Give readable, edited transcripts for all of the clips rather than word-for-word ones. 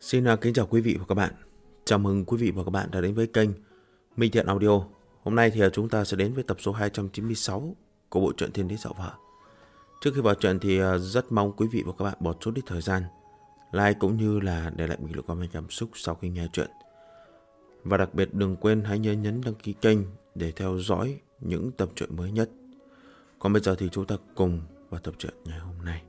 Xin kính chào quý vị và các bạn. Chào mừng quý vị và các bạn đã đến với kênh Minh Thiện Audio. Hôm nay thì chúng ta sẽ đến với tập số 296 của bộ truyện Thiên Đế Dạo Vợ. Trước khi vào truyện thì rất mong quý vị và các bạn bỏ chút ít thời gian like cũng như là để lại bình luận comment cảm xúc sau khi nghe truyện. Và đặc biệt đừng quên hãy nhấn đăng ký kênh để theo dõi những tập truyện mới nhất. Còn bây giờ thì chúng ta cùng vào tập truyện ngày hôm nay.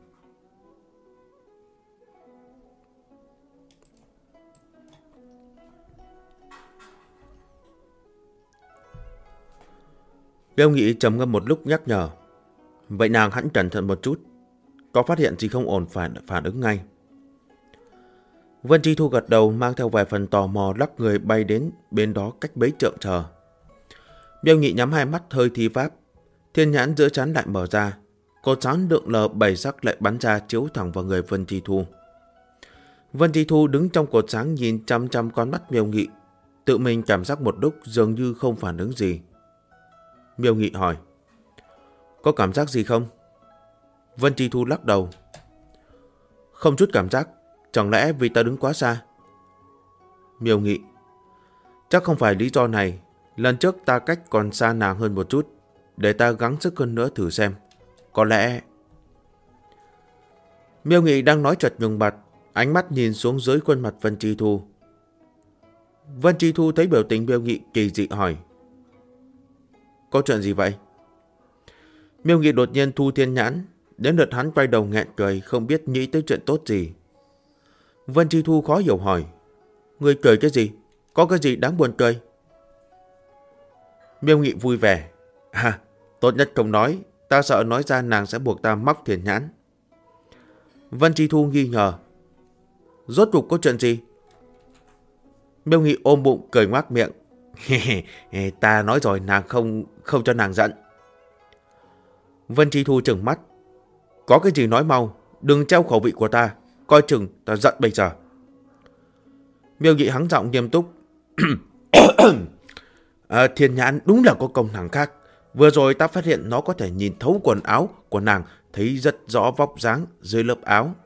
Liêu Nghị trầm ngâm một lúc nhắc nhở. Vậy nàng hãy cẩn thận một chút. Có phát hiện gì không ổn phải phản ứng ngay. Vân Chi Thu gật đầu mang theo vài phần tò mò lắc người bay đến bên đó cách bấy trượng chờ. Liêu Nghị nhắm hai mắt hơi thi pháp. Thiên nhãn giữa trán lại mở ra. Cột sáng đượng lờ bảy sắc lại bắn ra chiếu thẳng vào người Vân Chi Thu. Vân Chi Thu đứng trong cột sáng nhìn chăm chăm con mắt Liêu Nghị. Tự mình cảm giác một lúc dường như không phản ứng gì. Liêu Nghị hỏi. Có cảm giác gì không? Vân Chi Thu lắc đầu. Không chút cảm giác. Chẳng lẽ vì ta đứng quá xa? Liêu Nghị. Chắc không phải lý do này. Lần trước ta cách còn xa nàng hơn một chút. Để ta gắng sức hơn nữa thử xem. Có lẽ... Liêu Nghị đang nói chợt nhùng bặt. Ánh mắt nhìn xuống dưới khuôn mặt Vân Chi Thu. Vân Chi Thu thấy biểu tình Liêu Nghị kỳ dị hỏi. Có chuyện gì vậy? Liêu Nghị đột nhiên thu thiên nhãn. Đến lượt hắn quay đầu nghẹn cười, không biết nghĩ tới chuyện tốt gì. Vân Chi Thu khó hiểu hỏi. Ngươi cười cái gì? Có cái gì đáng buồn cười? Liêu Nghị vui vẻ. Tốt nhất không nói. Ta sợ nói ra nàng sẽ buộc ta móc thiên nhãn. Vân Chi Thu nghi ngờ. Rốt cuộc có chuyện gì? Liêu Nghị ôm bụng cười ngoác miệng. Ta nói rồi nàng không cho nàng giận. Vân Chi Thu trừng mắt. Có cái gì nói mau. Đừng treo khẩu vị của ta. Coi chừng ta giận bây giờ. Liêu Nghị hắng giọng nghiêm túc. Thiên nhãn đúng là có công năng khác. Vừa rồi ta phát hiện nó có thể nhìn thấu quần áo của nàng. Thấy rất rõ vóc dáng dưới lớp áo.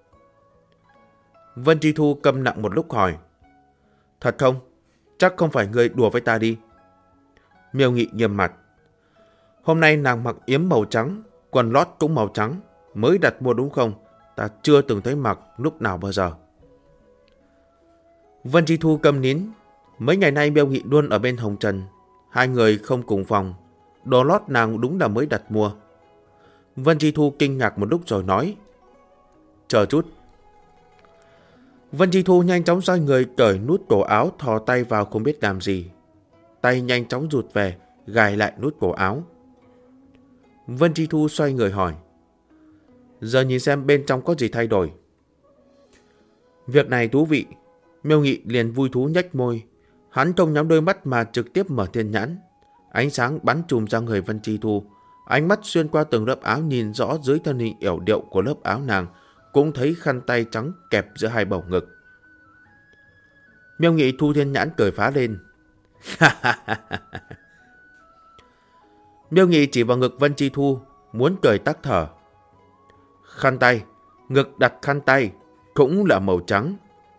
Vân Chi Thu câm lặng một lúc hỏi. Thật không? Chắc không phải ngươi đùa với ta đi. Liêu Nghị nghiêm mặt. Hôm nay nàng mặc yếm màu trắng, quần lót cũng màu trắng. Mới đặt mua đúng không? Ta chưa từng thấy mặc lúc nào bao giờ. Vân Chi Thu câm nín. Mấy ngày nay Liêu Nghị luôn ở bên Hồng Trần. Hai người không cùng phòng. Đồ lót nàng đúng là mới đặt mua. Vân Chi Thu kinh ngạc một lúc rồi nói. Chờ chút. Vân Chi Thu nhanh chóng xoay người cởi nút cổ áo, thò tay vào không biết làm gì. Tay nhanh chóng rụt về, gài lại nút cổ áo. Vân Chi Thu xoay người hỏi. Giờ nhìn xem bên trong có gì thay đổi. Việc này thú vị. Liêu Nghị liền vui thú nhếch môi. Hắn không nhắm đôi mắt mà trực tiếp mở thiên nhãn. Ánh sáng bắn trùm ra người Vân Chi Thu. Ánh mắt xuyên qua từng lớp áo nhìn rõ dưới thân hình yểu điệu của lớp áo nàng. Cũng thấy khăn tay trắng kẹp giữa hai bầu ngực. Liêu Nghị thu thiên nhãn cười phá lên. Liêu Nghị chỉ vào ngực Vân Chi Thu, muốn cười tắc thở. Khăn tay, ngực đặt khăn tay, cũng là màu trắng.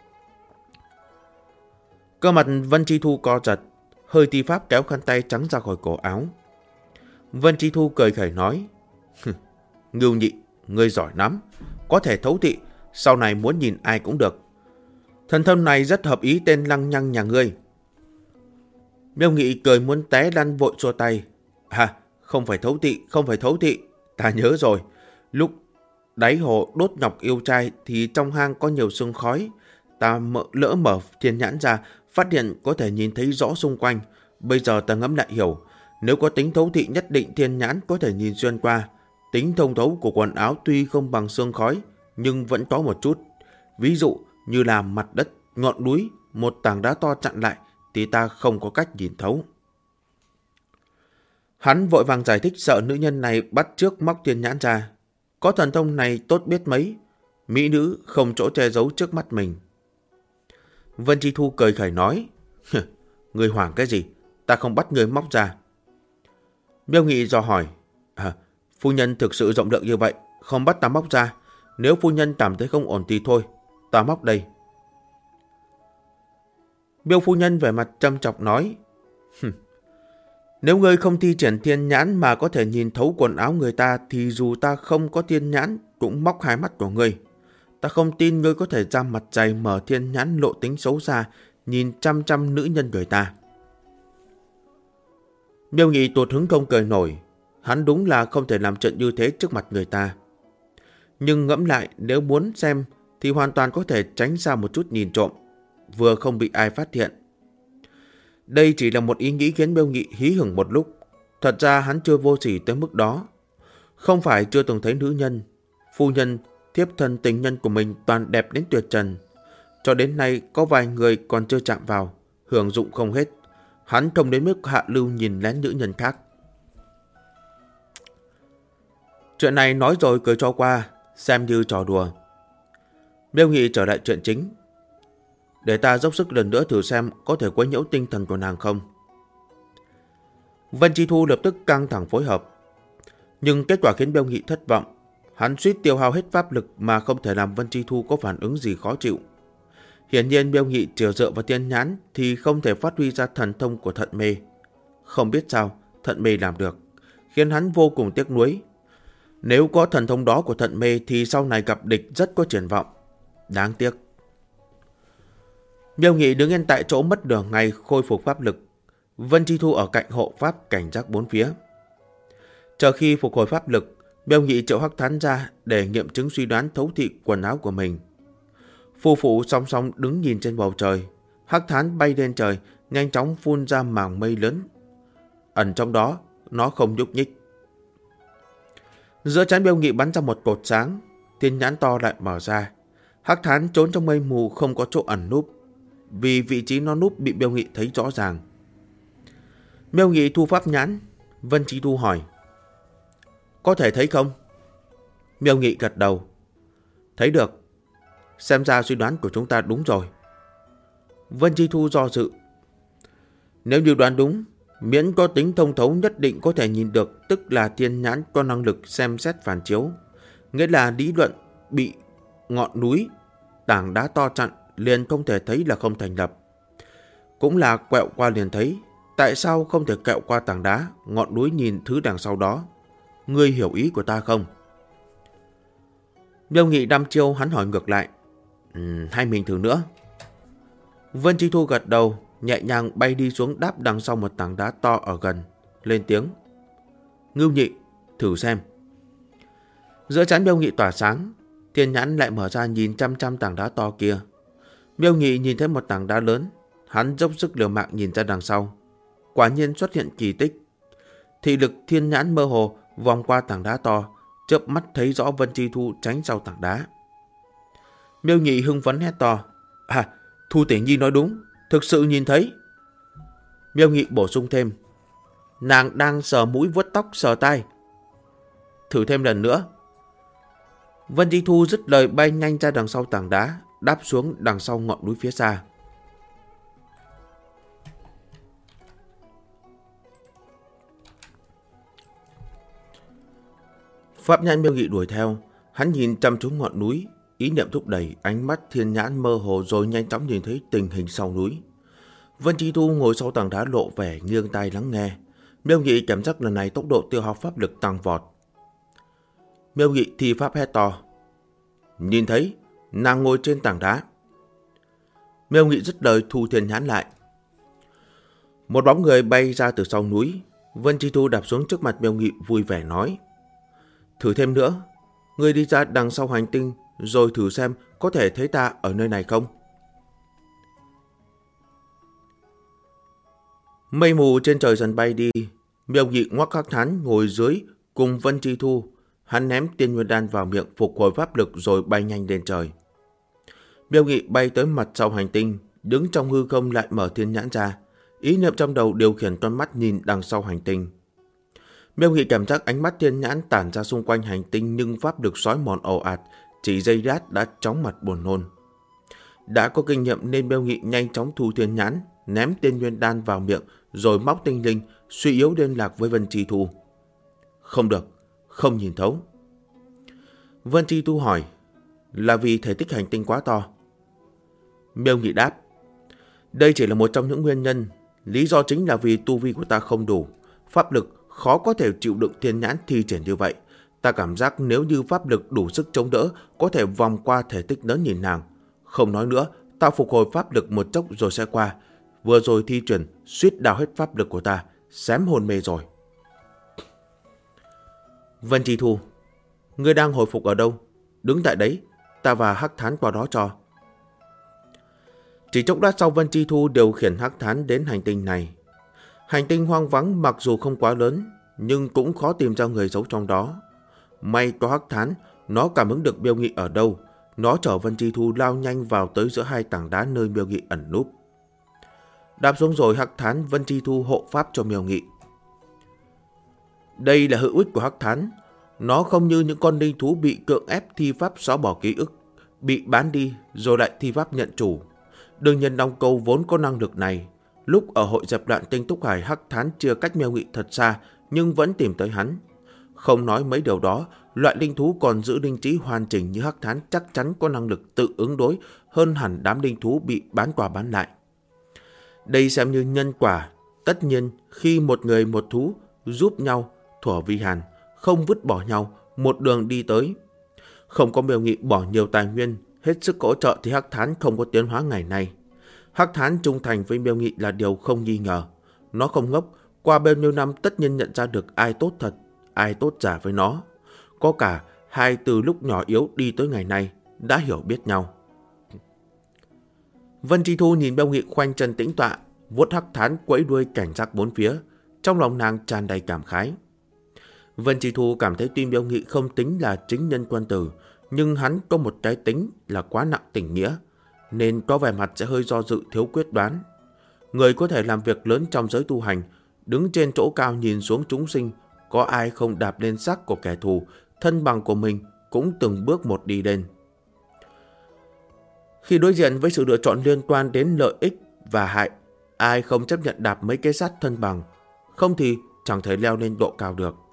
Cơ mặt Vân Chi Thu co giật, hơi thi pháp kéo khăn tay trắng ra khỏi cổ áo. Vân Chi Thu cười khẩy nói. Ngưu Nhị, ngươi giỏi lắm. Có thể thấu thị, sau này muốn nhìn ai cũng được. Thần thông này rất hợp ý tên lăng nhăng nhà ngươi. Liêu Nghị cười muốn té lăn vội xua tay. Không phải thấu thị, không phải thấu thị. Ta nhớ rồi. Lúc đáy hồ đốt nhọc yêu trai thì trong hang có nhiều sương khói. Ta lỡ mở thiên nhãn ra, phát hiện có thể nhìn thấy rõ xung quanh. Bây giờ ta ngẫm lại hiểu. Nếu có tính thấu thị nhất định thiên nhãn có thể nhìn xuyên qua. Tính thông thấu của quần áo tuy không bằng sương khói, nhưng vẫn có một chút. Ví dụ như là mặt đất, ngọn núi, một tảng đá to chặn lại, thì ta không có cách nhìn thấu. Hắn vội vàng giải thích sợ nữ nhân này bắt chước móc thiên nhãn ra. Có thần thông này tốt biết mấy. Mỹ nữ không chỗ che giấu trước mắt mình. Vân Chi Thu cười khẩy nói. Người hoảng cái gì? Ta không bắt người móc ra. Liêu Nghị dò hỏi. Phu nhân thực sự rộng lượng như vậy, không bắt ta móc ra. Nếu phu nhân cảm thấy không ổn thì thôi, ta móc đây. Miêu phu nhân vẻ mặt châm chọc nói, nếu ngươi không thi triển thiên nhãn mà có thể nhìn thấu quần áo người ta thì dù ta không có thiên nhãn cũng móc hai mắt của ngươi. Ta không tin ngươi có thể ra mặt dày mở thiên nhãn lộ tính xấu xa, nhìn chăm chăm nữ nhân người ta. Miêu Nghị tuột hứng không cười nổi, hắn đúng là không thể làm chuyện như thế trước mặt người ta. Nhưng ngẫm lại, nếu muốn xem thì hoàn toàn có thể tránh ra một chút nhìn trộm, vừa không bị ai phát hiện. Đây chỉ là một ý nghĩ khiến Miêu Nghị hí hửng một lúc. Thật ra hắn chưa vô sỉ tới mức đó. Không phải chưa từng thấy nữ nhân, phu nhân, thiếp thân tình nhân của mình toàn đẹp đến tuyệt trần. Cho đến nay có vài người còn chưa chạm vào, hưởng dụng không hết. Hắn không đến mức hạ lưu nhìn lén nữ nhân khác. Chuyện này nói rồi cười cho qua, xem như trò đùa. Miêu Nghị trở lại chuyện chính. Để ta dốc sức lần nữa thử xem có thể quấy nhiễu tinh thần của nàng không. Vân Chi Thu lập tức căng thẳng phối hợp. Nhưng kết quả khiến Miêu Nghị thất vọng. Hắn suýt tiêu hao hết pháp lực mà không thể làm Vân Chi Thu có phản ứng gì khó chịu. Hiển nhiên Miêu Nghị chỉ dựa vào thiên nhãn thì không thể phát huy ra thần thông của thận mê. Không biết sao thận mê làm được, khiến hắn vô cùng tiếc nuối. Nếu có thần thông đó của thận mê thì sau này gặp địch rất có triển vọng. Đáng tiếc. Miêu Nghị đứng yên tại chỗ mất nửa ngày khôi phục pháp lực. Vân Chi Thu ở cạnh hộ pháp cảnh giác bốn phía. Chờ khi phục hồi pháp lực, Miêu Nghị triệu Hắc Thán ra để nghiệm chứng suy đoán thấu thị quần áo của mình. Phu phụ song song đứng nhìn trên bầu trời. Hắc Thán bay lên trời, nhanh chóng phun ra màng mây lớn. Ẩn trong đó, nó không nhúc nhích. Giữa trán Miêu Nghị bắn ra một cột sáng, thiên nhãn to lại mở ra. Hắc Thán trốn trong mây mù không có chỗ ẩn núp, vì vị trí nó núp bị Miêu Nghị thấy rõ ràng. Miêu Nghị thu pháp nhãn. Vân Chi Thu hỏi, có thể thấy không? Miêu Nghị gật đầu. Thấy được. Xem ra suy đoán của chúng ta đúng rồi. Vân Chi Thu do dự. Nếu như đoán đúng, miễn có tính thông thấu nhất định có thể nhìn được, tức là thiên nhãn có năng lực xem xét phản chiếu. Nghĩa là lý luận bị ngọn núi, tảng đá to chặn liền không thể thấy là không thành lập. Cũng là quẹo qua liền thấy. Tại sao không thể quẹo qua tảng đá, ngọn núi nhìn thứ đằng sau đó? Ngươi hiểu ý của ta không? Miêu Nghị đăm chiêu, hắn hỏi ngược lại. Hay mình thử nữa? Vân Chi Thu gật đầu, nhẹ nhàng bay đi xuống đáp đằng sau một tảng đá to ở gần, lên tiếng. Ngưu Nhị, thử xem. Giữa trán Miêu Nghị tỏa sáng, thiên nhãn lại mở ra nhìn chăm chăm tảng đá to kia. Miêu Nghị nhìn thấy một tảng đá lớn, hắn dốc sức liều mạng nhìn ra đằng sau. Quả nhiên xuất hiện kỳ tích. Thị lực thiên nhãn mơ hồ vòng qua tảng đá to, chớp mắt thấy rõ Vân Chi Thu tránh sau tảng đá. Miêu Nghị hưng phấn hét to. Thu tỷ nhi nói đúng, thực sự nhìn thấy. Miêu Nghị bổ sung thêm. Nàng đang sờ mũi vuốt tóc sờ tai. Thử thêm lần nữa. Vân Chi Thu dứt lời bay nhanh ra đằng sau tảng đá, đáp xuống đằng sau ngọn núi phía xa. Pháp nhãn Miêu Nghị đuổi theo, hắn nhìn chăm chú ngọn núi, ý niệm thúc đẩy, ánh mắt thiên nhãn mơ hồ rồi nhanh chóng nhìn thấy tình hình sau núi. Vân Chi Thu ngồi sau tảng đá lộ vẻ nghiêng tai lắng nghe. Miêu Nghị cảm giác lần này tốc độ tiêu hao pháp lực tăng vọt. Miêu Nghị thi pháp hét to. Nhìn thấy, nàng ngồi trên tảng đá. Miêu Nghị dứt lời thu thiên nhãn lại. Một bóng người bay ra từ sau núi. Vân Chi Thu đạp xuống trước mặt Miêu Nghị vui vẻ nói. Thử thêm nữa, ngươi đi ra đằng sau hành tinh rồi thử xem có thể thấy ta ở nơi này không. Mây mù trên trời dần bay đi. Miêu Nghị ngoắc Hắc Thán ngồi dưới cùng Vân Chi Thu. Hắn ném tiên nguyên đan vào miệng phục hồi pháp lực rồi bay nhanh lên trời. Miêu Nghị bay tới mặt sau hành tinh, đứng trong hư không lại mở thiên nhãn ra. Ý niệm trong đầu điều khiển con mắt nhìn đằng sau hành tinh. Miêu Nghị cảm giác ánh mắt thiên nhãn tản ra xung quanh hành tinh nhưng pháp lực xói mòn ồ ạt, chỉ giây lát đã chóng mặt buồn nôn. Đã có kinh nghiệm nên Miêu Nghị nhanh chóng thu thiên nhãn, ném tiên nguyên đan vào miệng rồi móc tinh linh, suy yếu liên lạc với Vân Chi Thu. Không được, không nhìn thấu. Vân Chi Thu hỏi, là vì thể tích hành tinh quá to? Miêu Nghị đáp, Đây chỉ là một trong những nguyên nhân. Lý do chính là vì tu vi của ta không đủ, pháp lực khó có thể chịu đựng thiên nhãn thi triển như vậy. Ta cảm giác nếu như pháp lực đủ sức chống đỡ, có thể vòng qua thể tích lớn nhìn nàng. Không nói nữa, ta phục hồi pháp lực một chốc rồi sẽ qua. Vừa rồi thi triển suýt đào hết pháp lực của ta, xém hôn mê rồi. Vân Chi Thu, ngươi đang hồi phục ở đâu? Đứng tại đấy, ta và Hắc Thán qua đó cho. Chỉ chốc lát sau, Vân Chi Thu điều khiển Hắc Thán đến hành tinh này. Hành tinh hoang vắng mặc dù không quá lớn, nhưng cũng khó tìm ra người giấu trong đó. May có Hắc Thán, nó cảm ứng được Miêu Nghị ở đâu. Nó chở Vân Chi Thu lao nhanh vào tới giữa hai tảng đá nơi Miêu Nghị ẩn núp. Đáp xuống rồi, Hắc Thán Vân Chi Thu hộ pháp cho Miêu Nghị. Đây là hữu ích của Hắc Thán. Nó không như những con linh thú bị cưỡng ép thi pháp xóa bỏ ký ức, bị bán đi rồi lại thi pháp nhận chủ. Đương nhiên Long Câu vốn có năng lực này. Lúc ở hội dẹp loạn Tinh Túc Hải, Hắc Thán chưa cách Miêu Nghị thật xa nhưng vẫn tìm tới hắn. Không nói mấy điều đó, loại linh thú còn giữ linh trí hoàn chỉnh như Hắc Thán chắc chắn có năng lực tự ứng đối hơn hẳn đám linh thú bị bán qua bán lại. Đây xem như nhân quả. Tất nhiên khi một người một thú giúp nhau thuở vi hàn, không vứt bỏ nhau, một đường đi tới. Không có Miêu Nghị bỏ nhiều tài nguyên hết sức hỗ trợ thì Hắc Thán không có tiến hóa ngày nay. Hắc Thán trung thành với Miêu Nghị là điều không nghi ngờ. Nó không ngốc, qua bao nhiêu năm tất nhiên nhận ra được ai tốt thật, ai tốt giả với nó. Có cả hai từ lúc nhỏ yếu đi tới ngày nay đã hiểu biết nhau. Vân Chi Thu nhìn Miêu Nghị khoanh chân tĩnh tọa, vuốt Hắc Thán quẫy đuôi cảnh giác bốn phía, trong lòng nàng tràn đầy cảm khái. Vân Chi Thu cảm thấy tuy Miêu Nghị không tính là chính nhân quân tử, nhưng hắn có một cái tính là quá nặng tình nghĩa, nên có vẻ mặt sẽ hơi do dự thiếu quyết đoán. Người có thể làm việc lớn trong giới tu hành, đứng trên chỗ cao nhìn xuống chúng sinh, có ai không đạp lên xác của kẻ thù, thân bằng của mình cũng từng bước một đi lên. Khi đối diện với sự lựa chọn liên quan đến lợi ích và hại, ai không chấp nhận đạp mấy cái xác thân bằng, không thì chẳng thể leo lên độ cao được.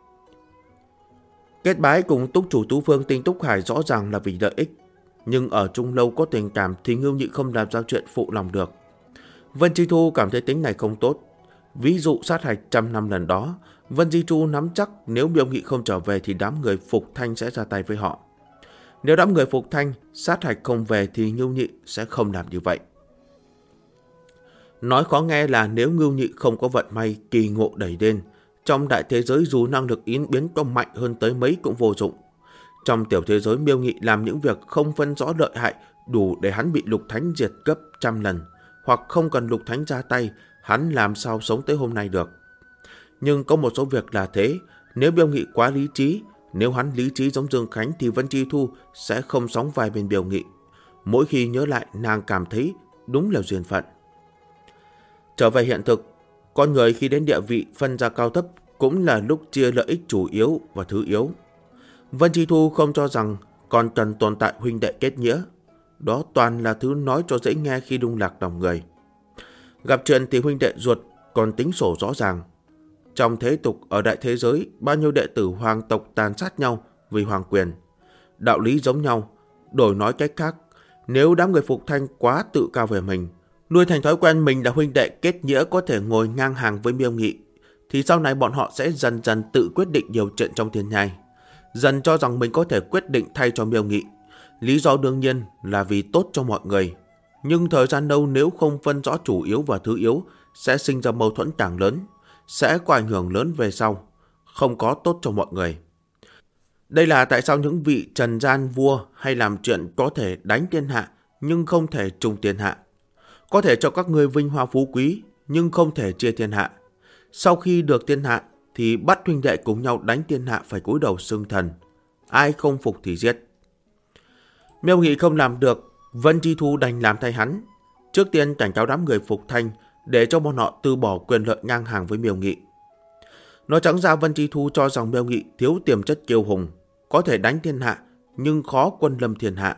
Kết bái cùng túc chủ Tú Phương Tinh Túc Hải rõ ràng là vì lợi ích, nhưng ở chung lâu có tình cảm thì Ngưu Nhị không làm ra chuyện phụ lòng được. Vân Chi Thu cảm thấy tính này không tốt. Ví dụ sát hạch 100 năm lần đó, Vân Chi Thu nắm chắc nếu Miêu Nghị không trở về thì đám người Phục Thanh sẽ ra tay với họ. Nếu đám người Phục Thanh sát hạch không về thì Ngưu Nhị sẽ không làm như vậy. Nói khó nghe là nếu Ngưu Nhị không có vận may kỳ ngộ đẩy lên, trong đại thế giới dù năng lực yến biến có mạnh hơn tới mấy cũng vô dụng. Trong tiểu thế giới, Miêu Nghị làm những việc không phân rõ lợi hại đủ để hắn bị Lục Thánh diệt gấp 100 lần, hoặc không cần Lục Thánh ra tay, hắn làm sao sống tới hôm nay được. Nhưng có một số việc là thế, nếu Miêu Nghị quá lý trí, nếu hắn lý trí giống Dương Khánh thì Vân Chi Thu sẽ không sóng vai bên Miêu Nghị. Mỗi khi nhớ lại, nàng cảm thấy đúng là duyên phận. Trở về hiện thực, con người khi đến địa vị phân ra cao thấp cũng là lúc chia lợi ích chủ yếu và thứ yếu. Vân Chi Thu không cho rằng còn cần tồn tại huynh đệ kết nghĩa. Đó toàn là thứ nói cho dễ nghe khi lung lạc lòng người. Gặp chuyện thì huynh đệ ruột còn tính sổ rõ ràng. Trong thế tục ở đại thế giới, bao nhiêu đệ tử hoàng tộc tàn sát nhau vì hoàng quyền. Đạo lý giống nhau, đổi nói cách khác, nếu đám người Phục Thanh quá tự cao về mình, nuôi thành thói quen mình là huynh đệ kết nghĩa có thể ngồi ngang hàng với Miêu Nghị, thì sau này bọn họ sẽ dần dần tự quyết định nhiều chuyện trong thiên nhai, dần cho rằng mình có thể quyết định thay cho Miêu Nghị. Lý do đương nhiên là vì tốt cho mọi người. Nhưng thời gian lâu nếu không phân rõ chủ yếu và thứ yếu, sẽ sinh ra mâu thuẫn càng lớn, sẽ có ảnh hưởng lớn về sau, không có tốt cho mọi người. Đây là tại sao những vị trần gian vua hay làm chuyện có thể đánh thiên hạ nhưng không thể trùng thiên hạ, có thể cho các ngươi vinh hoa phú quý nhưng không thể chia thiên hạ. Sau khi được thiên hạ thì bắt huynh đệ cùng nhau đánh thiên hạ phải cúi đầu xưng thần, ai không phục thì giết. Miêu Nghị không làm được, Vân Chi Thu đành làm thay hắn. Trước tiên cảnh cáo đám người Phục Thanh để cho bọn họ từ bỏ quyền lợi ngang hàng với Miêu Nghị. Nói trắng ra, Vân Chi Thu cho rằng Miêu Nghị thiếu tiềm chất kiêu hùng, có thể đánh thiên hạ nhưng khó quân lâm thiên hạ.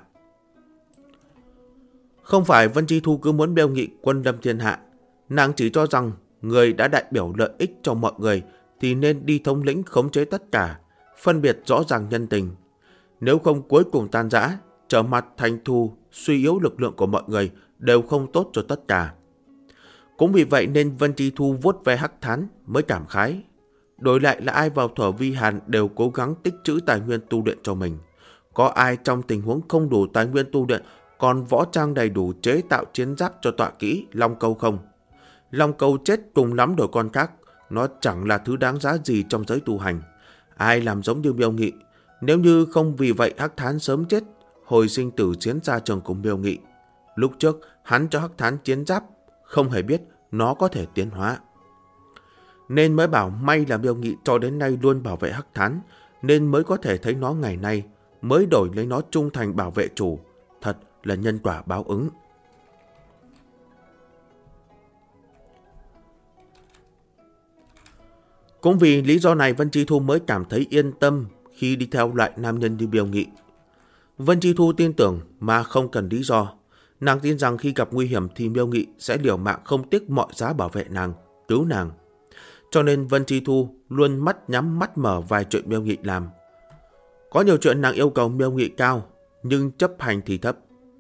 Không phải Vân Chi Thu cứ muốn Miêu Nghị quân lâm thiên hạ, nàng chỉ cho rằng người đã đại biểu lợi ích cho mọi người thì nên đi thống lĩnh khống chế tất cả, phân biệt rõ ràng nhân tình. Nếu không cuối cùng tan rã, trở mặt thành thù, suy yếu lực lượng của mọi người đều không tốt cho tất cả. Cũng vì vậy nên Vân Chi Thu vuốt ve hắc thán mới cảm khái. Đổi lại là ai vào Thuở Vi Hàn đều cố gắng tích trữ tài nguyên tu luyện cho mình. Có ai trong tình huống không đủ tài nguyên tu luyện còn võ trang đầy đủ chế tạo chiến giáp cho tọa kỹ Long Câu không? Long Câu chết cùng lắm đổi con khác, nó chẳng là thứ đáng giá gì trong giới tu hành. Ai làm giống như Miêu Nghị, nếu như không vì vậy hắc thán sớm chết, hồi sinh tử chiến ra trường cùng Miêu Nghị. Lúc trước hắn cho hắc thán chiến giáp, không hề biết nó có thể tiến hóa. Nên mới bảo may là Miêu Nghị cho đến nay luôn bảo vệ hắc thán, nên mới có thể thấy nó ngày nay, mới đổi lấy nó trung thành bảo vệ chủ. Thật là nhân quả báo ứng. Cũng vì lý do này Vân Chi Thu mới cảm thấy yên tâm khi đi theo loại nam nhân như Miêu Nghị. Vân Chi Thu tin tưởng mà không cần lý do. Nàng tin rằng khi gặp nguy hiểm thì Miêu Nghị sẽ liều mạng không tiếc mọi giá bảo vệ nàng, cứu nàng. Cho nên Vân Chi Thu luôn mắt nhắm mắt mở vài chuyện Miêu Nghị làm. Có nhiều chuyện nàng yêu cầu Miêu Nghị cao, nhưng chấp hành thì thấp.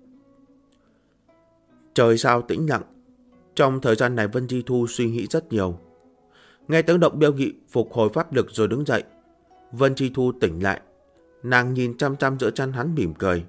Trời sao tĩnh lặng. Trong thời gian này Vân Chi Thu suy nghĩ rất nhiều. Nghe tiếng động Miêu Nghị phục hồi pháp lực rồi đứng dậy. Vân Chi Thu tỉnh lại. Nàng nhìn chăm chăm giữa chân hắn mỉm cười.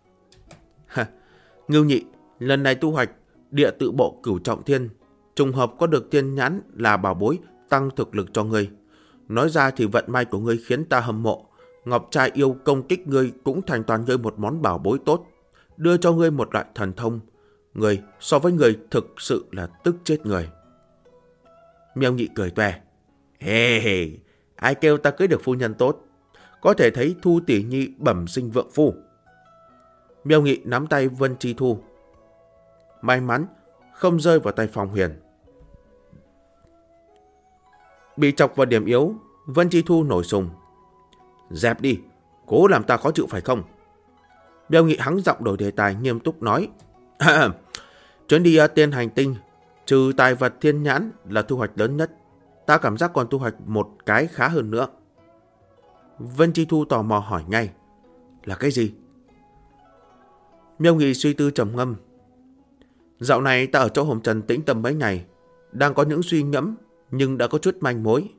Ngưu Nhị, lần này tu hoạch địa tự bộ Cửu Trọng Thiên, trùng hợp có được thiên nhãn là bảo bối tăng thực lực cho ngươi. Nói ra thì vận may của ngươi khiến ta hâm mộ. Ngọc trai yêu công kích ngươi cũng thành toàn ngươi một món bảo bối tốt, đưa cho ngươi một loại thần thông. Ngươi so với ngươi thực sự là tức chết người. Miêu Nghị cười toe. Hề, ai kêu ta cưới được phu nhân tốt, có thể thấy Thu tỷ nhi bẩm sinh vượng phu. Miêu Nghị nắm tay Vân Chi Thu. May mắn không rơi vào tay Phong Huyền. Bị chọc vào điểm yếu, Vân Chi Thu nổi sùng. Dẹp đi, cố làm ta khó chịu phải không? Miêu Nghị hắng giọng đổi đề tài nghiêm túc nói. Chuyến đi Tiên Hành Tinh, trừ tài vật thiên nhãn là thu hoạch lớn nhất. Ta cảm giác còn thu hoạch một cái khá hơn nữa. Vân Chi Thu tò mò hỏi ngay. Là cái gì? Miêu Nghị suy tư trầm ngâm. Dạo này ta ở chỗ Hồng Trần tĩnh tâm mấy ngày, đang có những suy ngẫm, nhưng đã có chút manh mối.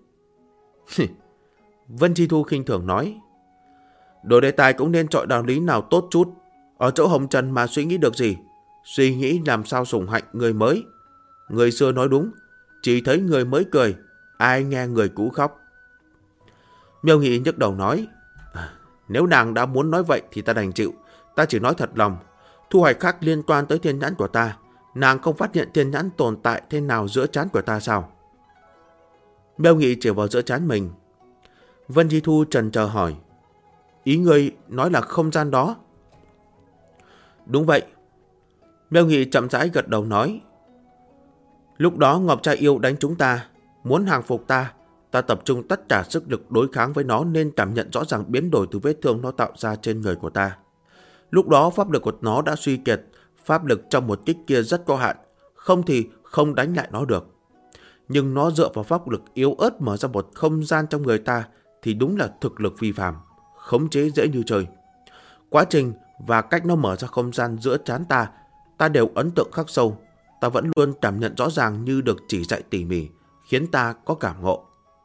Vân Chi Thu khinh thường nói. Đổi đề tài cũng nên chọn đạo lý nào tốt chút. Ở chỗ Hồng Trần mà suy nghĩ được gì? Suy nghĩ làm sao sủng hạnh người mới. Người xưa nói đúng, chỉ thấy người mới cười, ai nghe người cũ khóc. Miêu Nghị nhức đầu nói. Nếu nàng đã muốn nói vậy thì ta đành chịu. Ta chỉ nói thật lòng. Thu hoạch khác liên quan tới thiên nhãn của ta. Nàng không phát hiện thiên nhãn tồn tại thế nào giữa trán của ta sao? Miêu Nghị chỉ vào giữa trán mình. Vân Chi Thu chần chờ hỏi. Ý ngươi nói là không gian đó? Đúng vậy. Miêu Nghị chậm rãi gật đầu nói. Lúc đó Ngọc trai yêu đánh chúng ta, muốn hàng phục ta. Ta tập trung tất cả sức lực đối kháng với nó nên cảm nhận rõ ràng biến đổi từ vết thương nó tạo ra trên người của ta. Lúc đó pháp lực của nó đã suy kiệt, pháp lực trong một kích kia rất có hạn, không thì không đánh lại nó được. Nhưng nó dựa vào pháp lực yếu ớt mở ra một không gian trong người ta thì đúng là thực lực phi phàm, khống chế dễ như chơi. Quá trình và cách nó mở ra không gian giữa trán ta đều ấn tượng khắc sâu. Ta vẫn luôn cảm nhận rõ ràng như được chỉ dạy tỉ mỉ, khiến ta có cảm ngộ.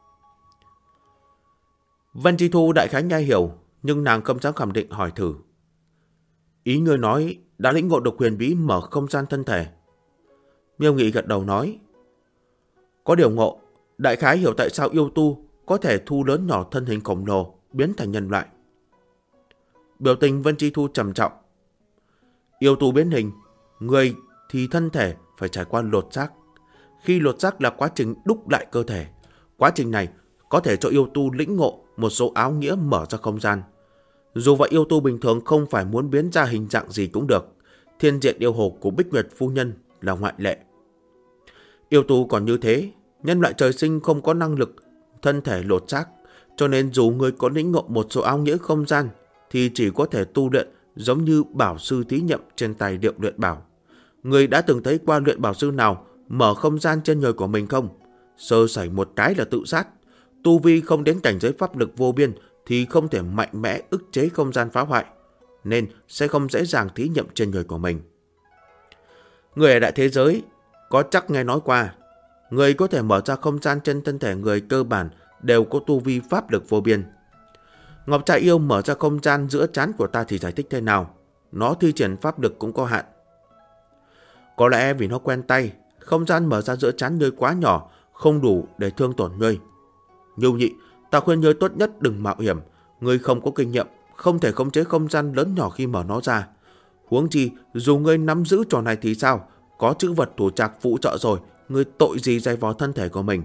Vân Chi Thu đại khái nghe hiểu, nhưng nàng không dám khẳng định hỏi thử. Ý ngươi nói đã lĩnh ngộ được huyền bí mở không gian thân thể? Miêu Nghị gật đầu nói. Có điều ngộ, đại khái hiểu tại sao yêu tu có thể thu lớn nhỏ thân hình khổng lồ, biến thành nhân loại. Biểu tình Vân Chi Thu trầm trọng. Yêu tu biến hình, người thì thân thể phải trải qua lột xác. Khi lột xác là quá trình đúc lại cơ thể. Quá trình này có thể cho yêu tu lĩnh ngộ một số áo nghĩa mở ra không gian. Dù vậy yêu tu bình thường không phải muốn biến ra hình dạng gì cũng được. Thiên diện yêu hồ của Bích Nguyệt phu nhân là ngoại lệ. Yêu tu còn như thế, nhân loại trời sinh không có năng lực thân thể lột xác, cho nên dù người có lĩnh ngộ một số áo nghĩa không gian thì chỉ có thể tu luyện giống như bảo sư thí nghiệm trên tài liệu luyện bảo. Người đã từng thấy qua luyện bảo sư nào mở không gian trên người của mình không? Sơ sẩy một cái là tự sát. Tu vi không đến cảnh giới pháp lực vô biên thì không thể mạnh mẽ ức chế không gian phá hoại, nên sẽ không dễ dàng thí nghiệm trên người của mình. Người ở đại thế giới có chắc nghe nói qua, người có thể mở ra không gian trên thân thể người cơ bản đều có tu vi pháp lực vô biên. Ngọc Trai Yêu mở ra không gian giữa trán của ta thì giải thích thế nào? Nó thi triển pháp lực cũng có hạn. Có lẽ vì nó quen tay, không gian mở ra giữa trán ngươi quá nhỏ, không đủ để thương tổn ngươi. Nhu Nhị, ta khuyên ngươi tốt nhất đừng mạo hiểm. Ngươi không có kinh nghiệm, không thể khống chế không gian lớn nhỏ khi mở nó ra. Huống chi, dù ngươi nắm giữ trò này thì sao? Có chữ vật thủ trạc phụ trợ rồi, ngươi tội gì dày vò thân thể của mình?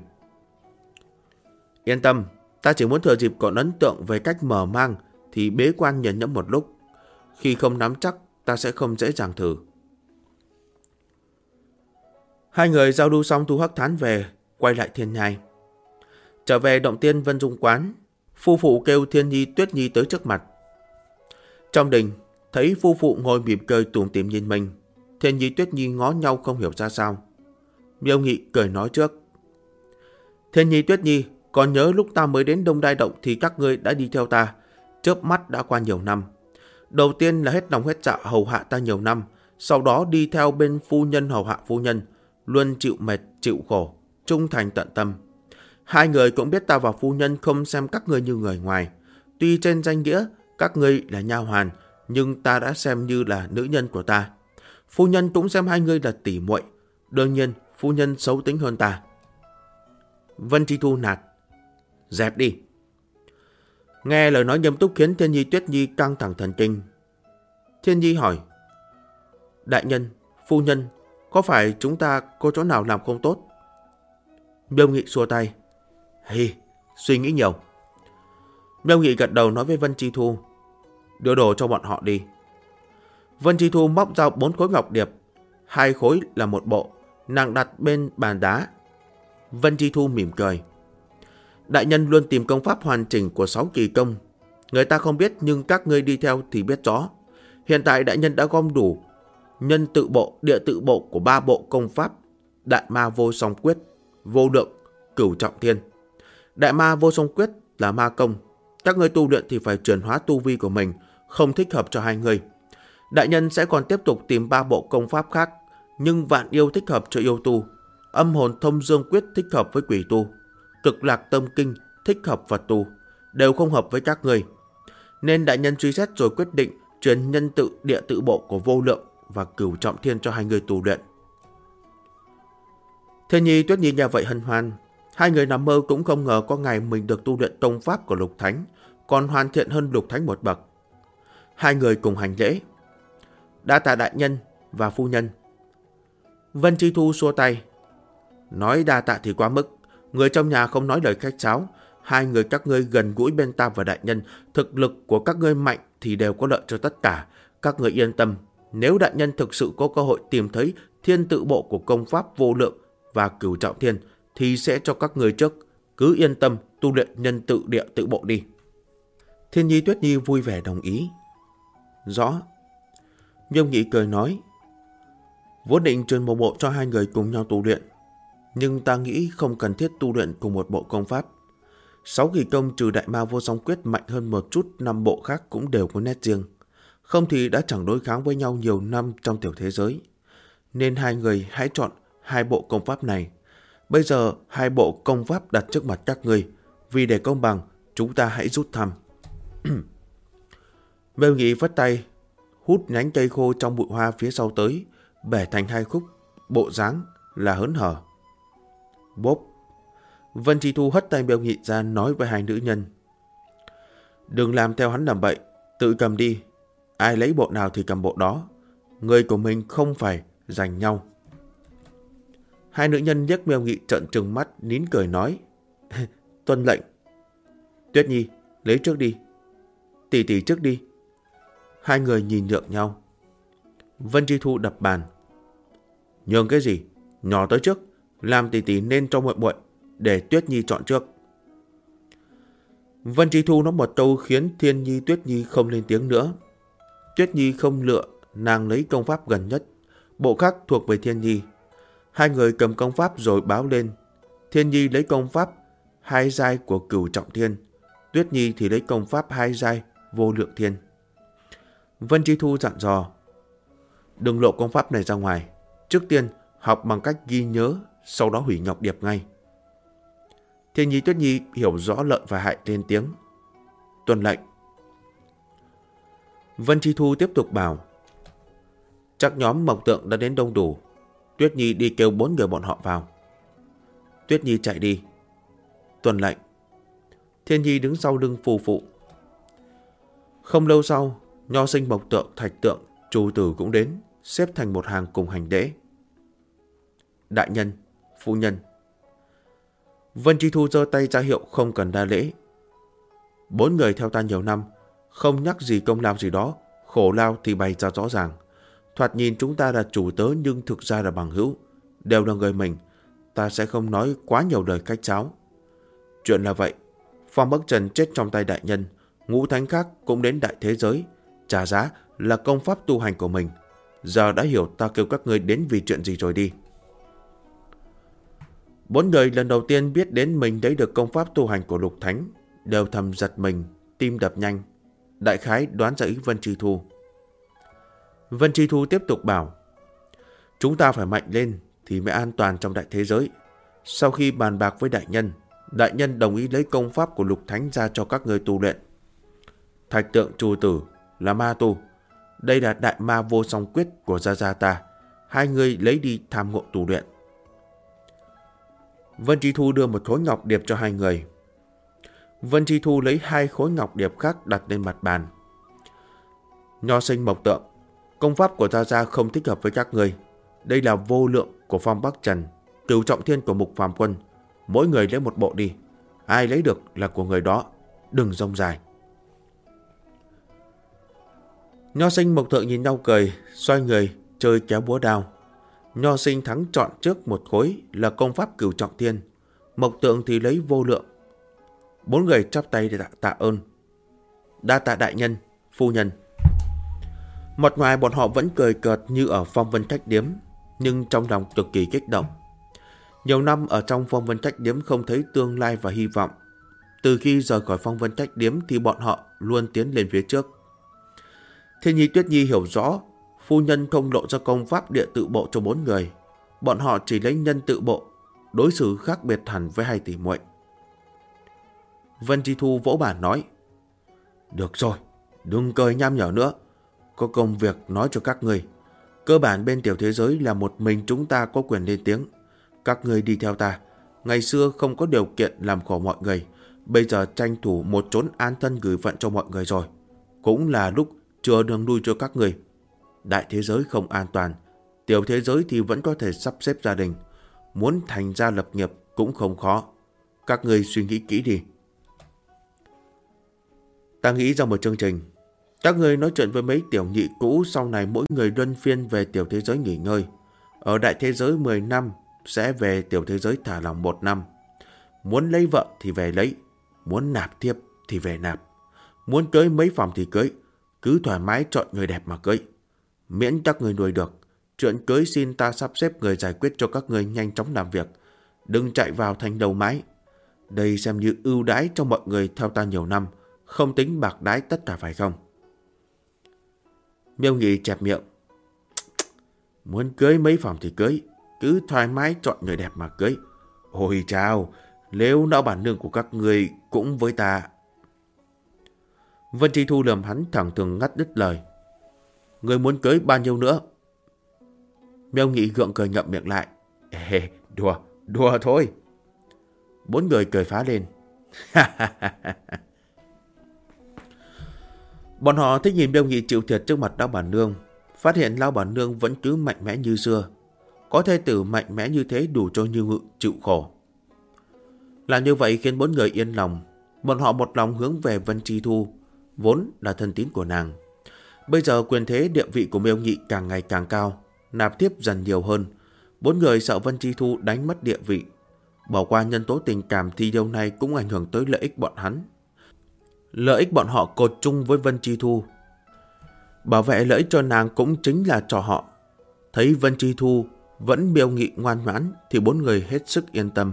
Yên tâm, ta chỉ muốn thừa dịp còn ấn tượng về cách mở mang thì bế quan nhẫn nhẫm một lúc. Khi không nắm chắc, ta sẽ không dễ dàng thử. Hai người giao lưu xong Thu Hắc Thán về, quay lại Thiên Nhai. Trở về động tiên Vân Dung quán, phu phụ kêu Thiên Nhi Tuyết Nhi tới trước mặt. Trong đình, thấy phu phụ ngồi mỉm cười tủm tỉm nhìn mình, Thiên Nhi Tuyết Nhi ngó nhau không hiểu ra sao. Miêu Nghị cười nói trước. Thiên Nhi Tuyết Nhi, còn nhớ lúc ta mới đến Đông Đai Động thì các ngươi đã đi theo ta, chớp mắt đã qua nhiều năm. Đầu tiên là hết lòng hết dạ hầu hạ ta nhiều năm, sau đó đi theo bên phu nhân hầu hạ phu nhân, luôn chịu mệt chịu khổ, trung thành tận tâm. Hai người cũng biết ta và phu nhân không xem các ngươi như người ngoài. Tuy trên danh nghĩa các ngươi là nha hoàn, nhưng ta đã xem như là nữ nhân của ta. Phu nhân cũng xem hai ngươi là tỷ muội. Đương nhiên, phu nhân xấu tính hơn ta. Vân Chi Thu nạt. Dẹp đi. Nghe lời nói nghiêm túc khiến Thiên Nhi Tuyết Nhi căng thẳng thần kinh. Thiên Nhi hỏi. Đại nhân, phu nhân, có phải chúng ta có chỗ nào làm không tốt? Miêu Nghị xua tay. Hi, suy nghĩ nhiều. Miêu Nghị gật đầu nói với Vân Chi Thu. Đưa đồ cho bọn họ đi. Vân Chi Thu móc ra 4 khối ngọc điệp. 2 khối là một bộ, nàng đặt bên bàn đá. Vân Chi Thu mỉm cười. Đại nhân luôn tìm công pháp hoàn chỉnh của 6 kỳ công. Người ta không biết nhưng các ngươi đi theo thì biết rõ. Hiện tại đại nhân đã gom đủ nhân tự bộ, địa tự bộ của 3 bộ công pháp: Đại Ma Vô Song Quyết, Vô Lượng, Cửu Trọng Thiên. Đại Ma Vô Song Quyết là ma công, các ngươi tu luyện thì phải chuyển hóa tu vi của mình, không thích hợp cho hai người. Đại nhân sẽ còn tiếp tục tìm 3 bộ công pháp khác, nhưng Vạn Yêu thích hợp cho yêu tu, Âm Hồn Thông Dương Quyết thích hợp với quỷ tu, Cực Lạc Tâm Kinh thích hợp Phật tu, đều không hợp với các ngươi. Nên đại nhân suy xét rồi quyết định truyền nhân tự địa tự bộ của Vô Lượng và Cửu Trọng Thiên cho hai người tu luyện. Thiên Nhi Tuyết Nhi nghe vậy hân hoan. Hai người nằm mơ cũng không ngờ có ngày mình được tu luyện tông pháp của Lục Thánh, còn hoàn thiện hơn Lục Thánh một bậc. Hai người cùng hành lễ. Đa tạ đại nhân và phu nhân. Vân Chi Thu xua tay. Nói đa tạ thì quá mức. Người trong nhà không nói lời khách sáo. Hai người các ngươi gần gũi bên ta và đại nhân. Thực lực của các ngươi mạnh thì đều có lợi cho tất cả. Các người yên tâm. Nếu đại nhân thực sự có cơ hội tìm thấy thiên tự bộ của công pháp Vô Lượng và Cửu Trọng Thiên thì sẽ cho các người trước. Cứ yên tâm tu luyện nhân tự địa tự bộ đi. Thiên Nhi Tuyết Nhi vui vẻ đồng ý. Rõ. Miêu Nghị cười nói. Vốn định truyền một bộ cho hai người cùng nhau tu luyện, nhưng ta nghĩ không cần thiết tu luyện cùng một bộ công pháp. 6 kỳ công trừ Đại Ma Vô Song Quyết mạnh hơn một chút, 5 bộ khác cũng đều có nét riêng. Không thì đã chẳng đối kháng với nhau nhiều năm trong tiểu thế giới. Nên hai người hãy chọn 2 bộ công pháp này. Bây giờ 2 bộ công pháp đặt trước mặt các ngươi. Vì để công bằng, chúng ta hãy rút thăm. Miêu Nghị vất tay, hút nhánh cây khô trong bụi hoa phía sau tới, bẻ thành 2 khúc, bộ dáng là hớn hở. Bốp. Vân Chi Thu hất tay Miêu Nghị ra nói với hai nữ nhân. Đừng làm theo hắn làm bậy, tự cầm đi. Ai lấy bộ nào thì cầm bộ đó. Người của mình không phải giành nhau. Hai nữ nhân liếc Miêu Nghị trợn trừng mắt, nín cười nói. Tuân lệnh. Tuyết Nhi, lấy trước đi. Tỷ tỷ trước đi. Hai người nhìn nhượng nhau. Vân Chi Thu đập bàn. Nhường cái gì? Nhỏ tới trước. Làm tỷ tỷ nên cho muội muội, để Tuyết Nhi chọn trước. Vân Chi Thu nói một câu khiến Thiên Nhi Tuyết Nhi không lên tiếng nữa. Tuyết Nhi không lựa, nàng lấy công pháp gần nhất. Bộ khác thuộc về Thiên Nhi. Hai người cầm công pháp rồi báo lên. Thiên Nhi lấy công pháp 2 giai của Cửu Trọng Thiên. Tuyết Nhi thì lấy công pháp 2 giai Vô Lượng Thiên. Vân Chi Thu dặn dò. Đừng lộ công pháp này ra ngoài. Trước tiên, học bằng cách ghi nhớ, sau đó hủy ngọc điệp ngay. Thiên Nhi Tuyết Nhi hiểu rõ lợi và hại lên tiếng. Tuân lệnh. Vân Chi Thu tiếp tục bảo. Chắc nhóm Mộc Tượng đã đến đông đủ. Tuyết Nhi đi kêu 4 người bọn họ vào. Tuyết Nhi chạy đi. Tuân lệnh. Thiên Nhi đứng sau lưng phù phụ. Không lâu sau, Nho Sinh, Mộc Tượng, Thạch Tượng, Trù Tử cũng đến, xếp thành một hàng cùng hành lễ. Đại nhân, phu nhân. Vân Chi Thu giơ tay ra hiệu không cần đa lễ. 4 người theo ta nhiều năm, không nhắc gì công lao gì đó, khổ lao thì bày ra rõ ràng. Thoạt nhìn chúng ta là chủ tớ nhưng thực ra là bằng hữu, đều là người mình. Ta sẽ không nói quá nhiều lời cách sáo. Chuyện là vậy, Phong Bắc Trần chết trong tay đại nhân, ngũ thánh khác cũng đến đại thế giới, trả giá là công pháp tu hành của mình. Giờ đã hiểu ta kêu các ngươi đến vì chuyện gì rồi đi. 4 người lần đầu tiên biết đến mình lấy được công pháp tu hành của Lục Thánh, đều thầm giật mình, tim đập nhanh. Đại khái đoán ra ý Vân Chi Thu. Vân Chi Thu tiếp tục bảo. Chúng ta phải mạnh lên thì mới an toàn trong đại thế giới. Sau khi bàn bạc với đại nhân đồng ý lấy công pháp của Lục Thánh ra cho các người tu luyện. Thạch Tượng, Trù Tử là ma tu. Đây là đại ma vô song quyết của gia gia ta. 2 người lấy đi tham ngộ tu luyện. Vân Chi Thu đưa một khối ngọc điệp cho 2 người. Vân Chi Thu lấy 2 khối ngọc điệp khác đặt lên mặt bàn. Nho Sinh, Mộc Tượng, công pháp của gia gia không thích hợp với các người. Đây là vô lượng của Phong Bắc Trần, Cửu Trọng Thiên của Mục Phàm Quân. Mỗi người lấy một bộ đi. Ai lấy được là của người đó. Đừng rông dài. Nho Sinh, Mộc Tượng nhìn nhau cười, xoay người chơi kéo búa đao. Nho Sinh thắng chọn trước một khối là công pháp Cửu Trọng Thiên, Mộc Tượng thì lấy vô lượng. 4 người chắp tay để tạ ơn. Đa tạ đại nhân, phu nhân. Mặt ngoài bọn họ vẫn cười cợt như ở Phong Vân Khách Điếm, nhưng trong lòng cực kỳ kích động. Nhiều năm ở trong Phong Vân Khách Điếm không thấy tương lai và hy vọng. Từ khi rời khỏi Phong Vân Khách Điếm thì bọn họ luôn tiến lên phía trước. Thiên Nhi Tuyết Nhi hiểu rõ, phu nhân không lộ ra công pháp địa tự bộ cho 4 người. Bọn họ chỉ lấy nhân tự bộ, đối xử khác biệt hẳn với 2 tỷ muội. Vân Chi Thu vỗ bàn nói. Được rồi, đừng cười nham nhở nữa. Có công việc nói cho các người. Cơ bản bên tiểu thế giới là một mình chúng ta có quyền lên tiếng. Các người đi theo ta. Ngày xưa không có điều kiện làm khổ mọi người. Bây giờ tranh thủ một chốn an thân gửi vận cho mọi người rồi. Cũng là lúc chừa đường lui cho các người. Đại thế giới không an toàn. Tiểu thế giới thì vẫn có thể sắp xếp gia đình. Muốn thành gia lập nghiệp cũng không khó. Các người suy nghĩ kỹ đi. Ta nghĩ ra một chương trình. Các người nói chuyện với mấy tiểu nhị cũ, sau này mỗi người luân phiên về tiểu thế giới nghỉ ngơi. Ở đại thế giới 10 năm, sẽ về tiểu thế giới thả lỏng 1 năm. Muốn lấy vợ thì về lấy, muốn nạp thiếp thì về nạp. Muốn cưới mấy phòng thì cưới, cứ thoải mái chọn người đẹp mà cưới. Miễn các người nuôi được, chuyện cưới xin ta sắp xếp người giải quyết cho các người nhanh chóng làm việc. Đừng chạy vào thành đầu mái. Đây xem như ưu đãi cho mọi người theo ta nhiều năm, không tính bạc đái tất cả phải không? Miêu Nghị chẹp miệng. Muốn cưới mấy phòng thì cưới, cứ thoải mái chọn người đẹp mà cưới. Ôi chào, nếu lão bản nương của các người cũng với ta. Vân Chi Thu lườm hắn thẳng thừng ngắt đứt lời. Người muốn cưới bao nhiêu nữa? Miêu Nghị gượng cười ngậm miệng lại. Ê, đùa thôi. 4 người cười phá lên. Bọn họ thích nhìn Miêu Nghị chịu thiệt trước mặt lão bản nương, phát hiện lão bản nương vẫn cứ mạnh mẽ như xưa. Có thê tử mạnh mẽ như thế đủ cho Như Ngự chịu khổ. Là như vậy khiến 4 người yên lòng. Bọn họ một lòng hướng về Vân Chi Thu, vốn là thân tín của nàng. Bây giờ quyền thế địa vị của Miêu Nghị càng ngày càng cao, nạp thiếp dần nhiều hơn. 4 người sợ Vân Chi Thu đánh mất địa vị. Bỏ qua nhân tố tình cảm thì điều này cũng ảnh hưởng tới lợi ích bọn hắn. Lợi ích bọn họ cột chung với Vân Chi Thu. Bảo vệ lợi ích cho nàng cũng chính là cho họ. Thấy Vân Chi Thu vẫn Miêu Nghị ngoan ngoãn thì 4 người hết sức yên tâm.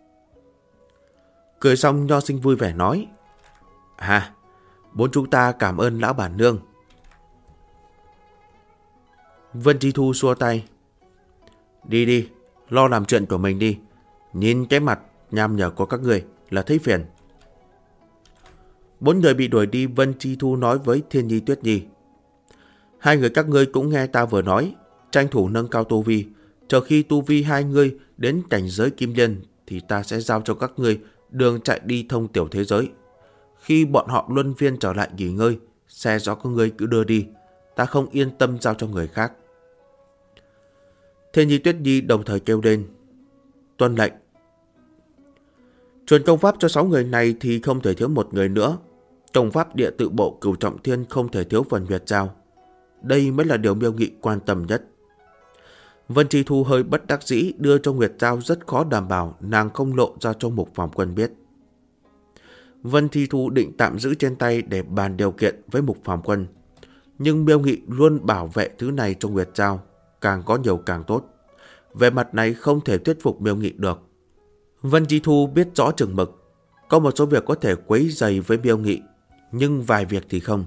Cười xong Nho Sinh vui vẻ nói. À, 4 chúng ta cảm ơn lão bản nương. Vân Chi Thu xua tay. Đi đi, lo làm chuyện của mình đi. Nhìn cái mặt nham nhở của các người là thấy phiền. 4 người bị đuổi đi, Vân Chi Thu nói với Thiên Nhi Tuyết Nhi. 2 người các ngươi cũng nghe ta vừa nói, tranh thủ nâng cao tu vi. Chờ khi tu vi 2 người đến cảnh giới kim liên thì ta sẽ giao cho các ngươi đường chạy đi thông tiểu thế giới. Khi bọn họ luân phiên trở lại nghỉ ngơi, xe do các ngươi cứ đưa đi, ta không yên tâm giao cho người khác. Thiên Nhi Tuyết Nhi đồng thời kêu lên. Tuân lệnh. Truyền công pháp cho 6 người này thì không thể thiếu một người nữa. Công pháp địa tự bộ Cửu Trọng Thiên không thể thiếu phần huyệt giao. Đây mới là điều Miêu Nghị quan tâm nhất. Vân Chi Thu hơi bất đắc dĩ, đưa cho Nguyệt Giao rất khó đảm bảo nàng không lộ ra cho Mục Phàm Quân biết. Vân Chi Thu định tạm giữ trên tay để bàn điều kiện với Mục Phàm Quân, nhưng Miêu Nghị luôn bảo vệ thứ này cho Nguyệt Giao, càng có nhiều càng tốt. Về mặt này không thể thuyết phục Miêu Nghị được. Vân Chi Thu biết rõ chừng mực, có một số việc có thể quấy rầy với Miêu Nghị, nhưng vài việc thì không.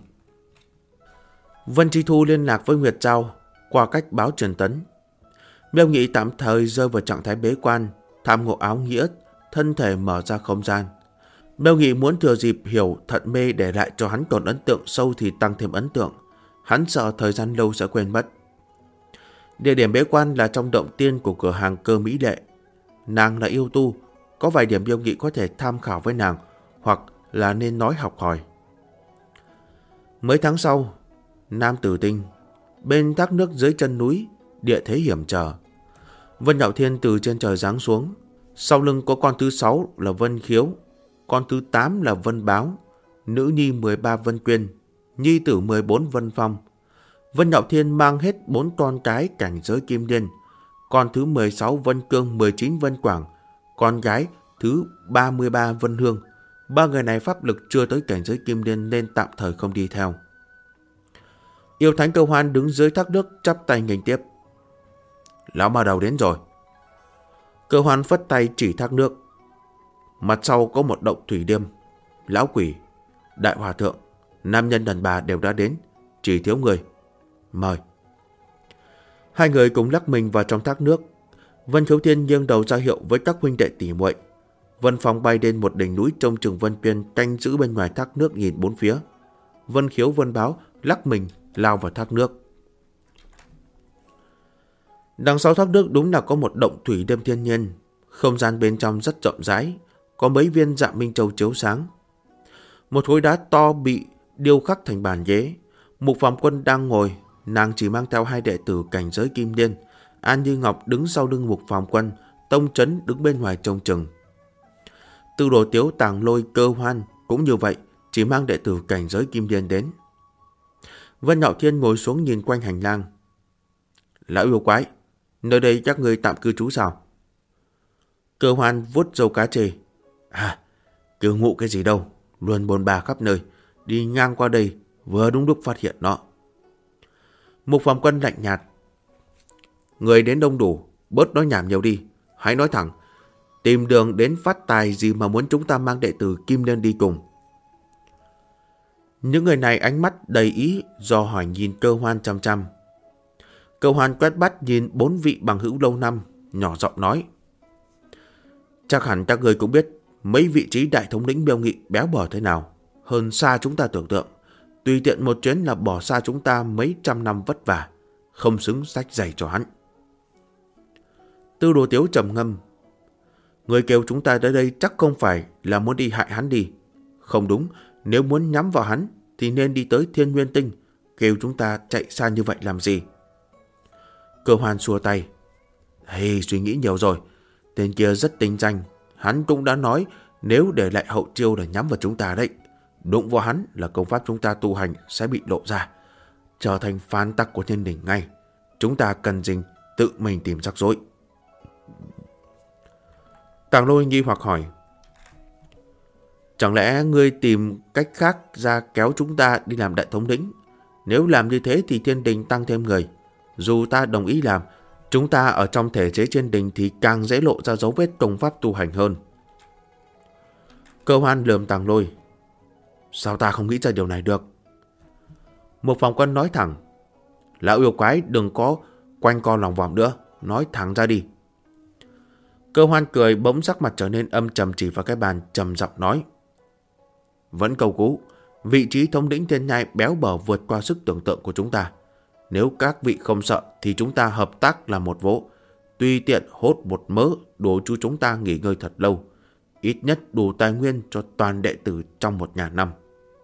Vân Chi Thu liên lạc với Nguyệt Giao qua cách báo truyền tấn. Miêu Nghị tạm thời rơi vào trạng thái bế quan, tham ngộ áo nghĩa, thân thể mở ra không gian. Miêu Nghị muốn thừa dịp hiểu Thận Mê để lại cho hắn còn ấn tượng sâu thì tăng thêm ấn tượng. Hắn sợ thời gian lâu sẽ quên mất. Địa điểm bế quan là trong động tiên của cửa hàng Cơ Mỹ Lệ. Nàng là yêu tu, có vài điểm Miêu Nghị có thể tham khảo với nàng, hoặc là nên nói học hỏi. Mấy tháng sau, Nam Tử Tinh, bên thác nước dưới chân núi, địa thế hiểm trở. Vân Nhạo Thiên từ trên trời giáng xuống, sau lưng có con thứ 6 là Vân Khiếu, con thứ 8 là Vân Báo, nữ nhi 13 Vân Quyên, nhi tử 14 Vân Phong. Vân Nhạo Thiên mang hết 4 con cái cảnh giới kim liên, con thứ 16 Vân Cương, 19 Vân Quảng, con gái thứ 33 Vân Hương. 3 người này pháp lực chưa tới cảnh giới kim liên nên tạm thời không đi theo. Yêu Thánh Cơ Hoan đứng dưới thác nước chắp tay nghênh tiếp. Lão ma đầu đến rồi. Cơ Hoan phất tay chỉ thác nước. Mặt sau có một động thủy điêm. Lão quỷ, đại hòa thượng, nam nhân đàn bà đều đã đến, chỉ thiếu người. Mời. 2 người cùng lắc mình vào trong thác nước. Vân Khiếu Thiên nghiêng đầu ra hiệu với các huynh đệ tỉ muội. Vân Phong bay lên một đỉnh núi trông chừng Vân Quyên canh giữ bên ngoài thác nước nhìn bốn phía. Vân Khiếu, Vân Báo lắc mình lao vào thác nước. Đằng sau thác nước đúng là có một động thủy điêm thiên nhiên. Không gian bên trong rất rộng rãi, có mấy viên Dạ Minh Châu chiếu sáng. Một khối đá to bị điêu khắc thành bàn ghế. Mục Phàm Quân đang ngồi, nàng chỉ mang theo 2 đệ tử cảnh giới kim liên. An Như Ngọc đứng sau lưng Mục Phàm Quân, Tông Chấn đứng bên ngoài trông chừng. Tư Đồ Tiếu, Tàng Lôi, Cơ Hoan cũng như vậy, chỉ mang đệ tử cảnh giới kim liên đến. Vân Nhạo Thiên ngồi xuống nhìn quanh hành lang. Lão yêu quái, nơi đây các người tạm cư trú sao? Cơ Hoan vuốt râu cá chê. Cư ngụ cái gì đâu, luôn bồn bà khắp nơi, đi ngang qua đây vừa đúng lúc phát hiện nó. Mục Phàm Quân lạnh nhạt. Người đến đông đủ, bớt nói nhảm nhiều đi, hãy nói thẳng, tìm đường đến phát tài gì mà muốn chúng ta mang đệ tử kim liên đi cùng. Những người này ánh mắt đầy ý do hỏi nhìn Cơ Hoan chăm chăm. Cơ Hoan quét mắt nhìn 4 vị bằng hữu lâu năm, nhỏ giọng nói. Chắc hẳn các người cũng biết mấy vị trí đại thống lĩnh Miêu Nghị béo bở thế nào, hơn xa chúng ta tưởng tượng. Tùy tiện một chuyến là bỏ xa chúng ta mấy trăm năm vất vả, không xứng sách giày cho hắn. Tư Đồ Tiếu trầm ngâm. Người kêu chúng ta tới đây chắc không phải là muốn đi hại hắn đi. Không đúng, nếu muốn nhắm vào hắn thì nên đi tới Thiên Nguyên Tinh, kêu chúng ta chạy xa như vậy làm gì? Cơ Hoan xua tay. Suy nghĩ nhiều rồi, tên kia rất tinh danh, hắn cũng đã nói nếu để lại hậu chiêu là nhắm vào chúng ta đấy. Đụng vào hắn là công pháp chúng ta tu hành sẽ bị lộ ra, trở thành phản tắc của thiên đình ngay. Chúng ta cần gì tự mình tìm rắc rối. Tàng Lôi nghi hoặc hỏi. Chẳng lẽ ngươi tìm cách khác ra kéo chúng ta đi làm đại thống lĩnh? Nếu làm như thế thì thiên đình tăng thêm người. Dù ta đồng ý làm, chúng ta ở trong thể chế thiên đình thì càng dễ lộ ra dấu vết công pháp tu hành hơn. Cơ Hoan lườm Tàng Lôi. Sao ta không nghĩ ra điều này được? Một Phàm Quân nói thẳng. Lão yêu quái đừng có quanh co lòng vòng nữa, nói thẳng ra đi. Cơ Hoan cười, bỗng sắc mặt trở nên âm trầm, chỉ vào cái bàn trầm giọng nói. Vẫn câu cũ, vị trí thống lĩnh Thiên Nhai béo bở vượt qua sức tưởng tượng của chúng ta. Nếu các vị không sợ thì chúng ta hợp tác là một vố. Tùy tiện hốt một mớ đủ cho chúng ta nghỉ ngơi thật lâu. Ít nhất đủ tài nguyên cho toàn đệ tử trong một nhà năm.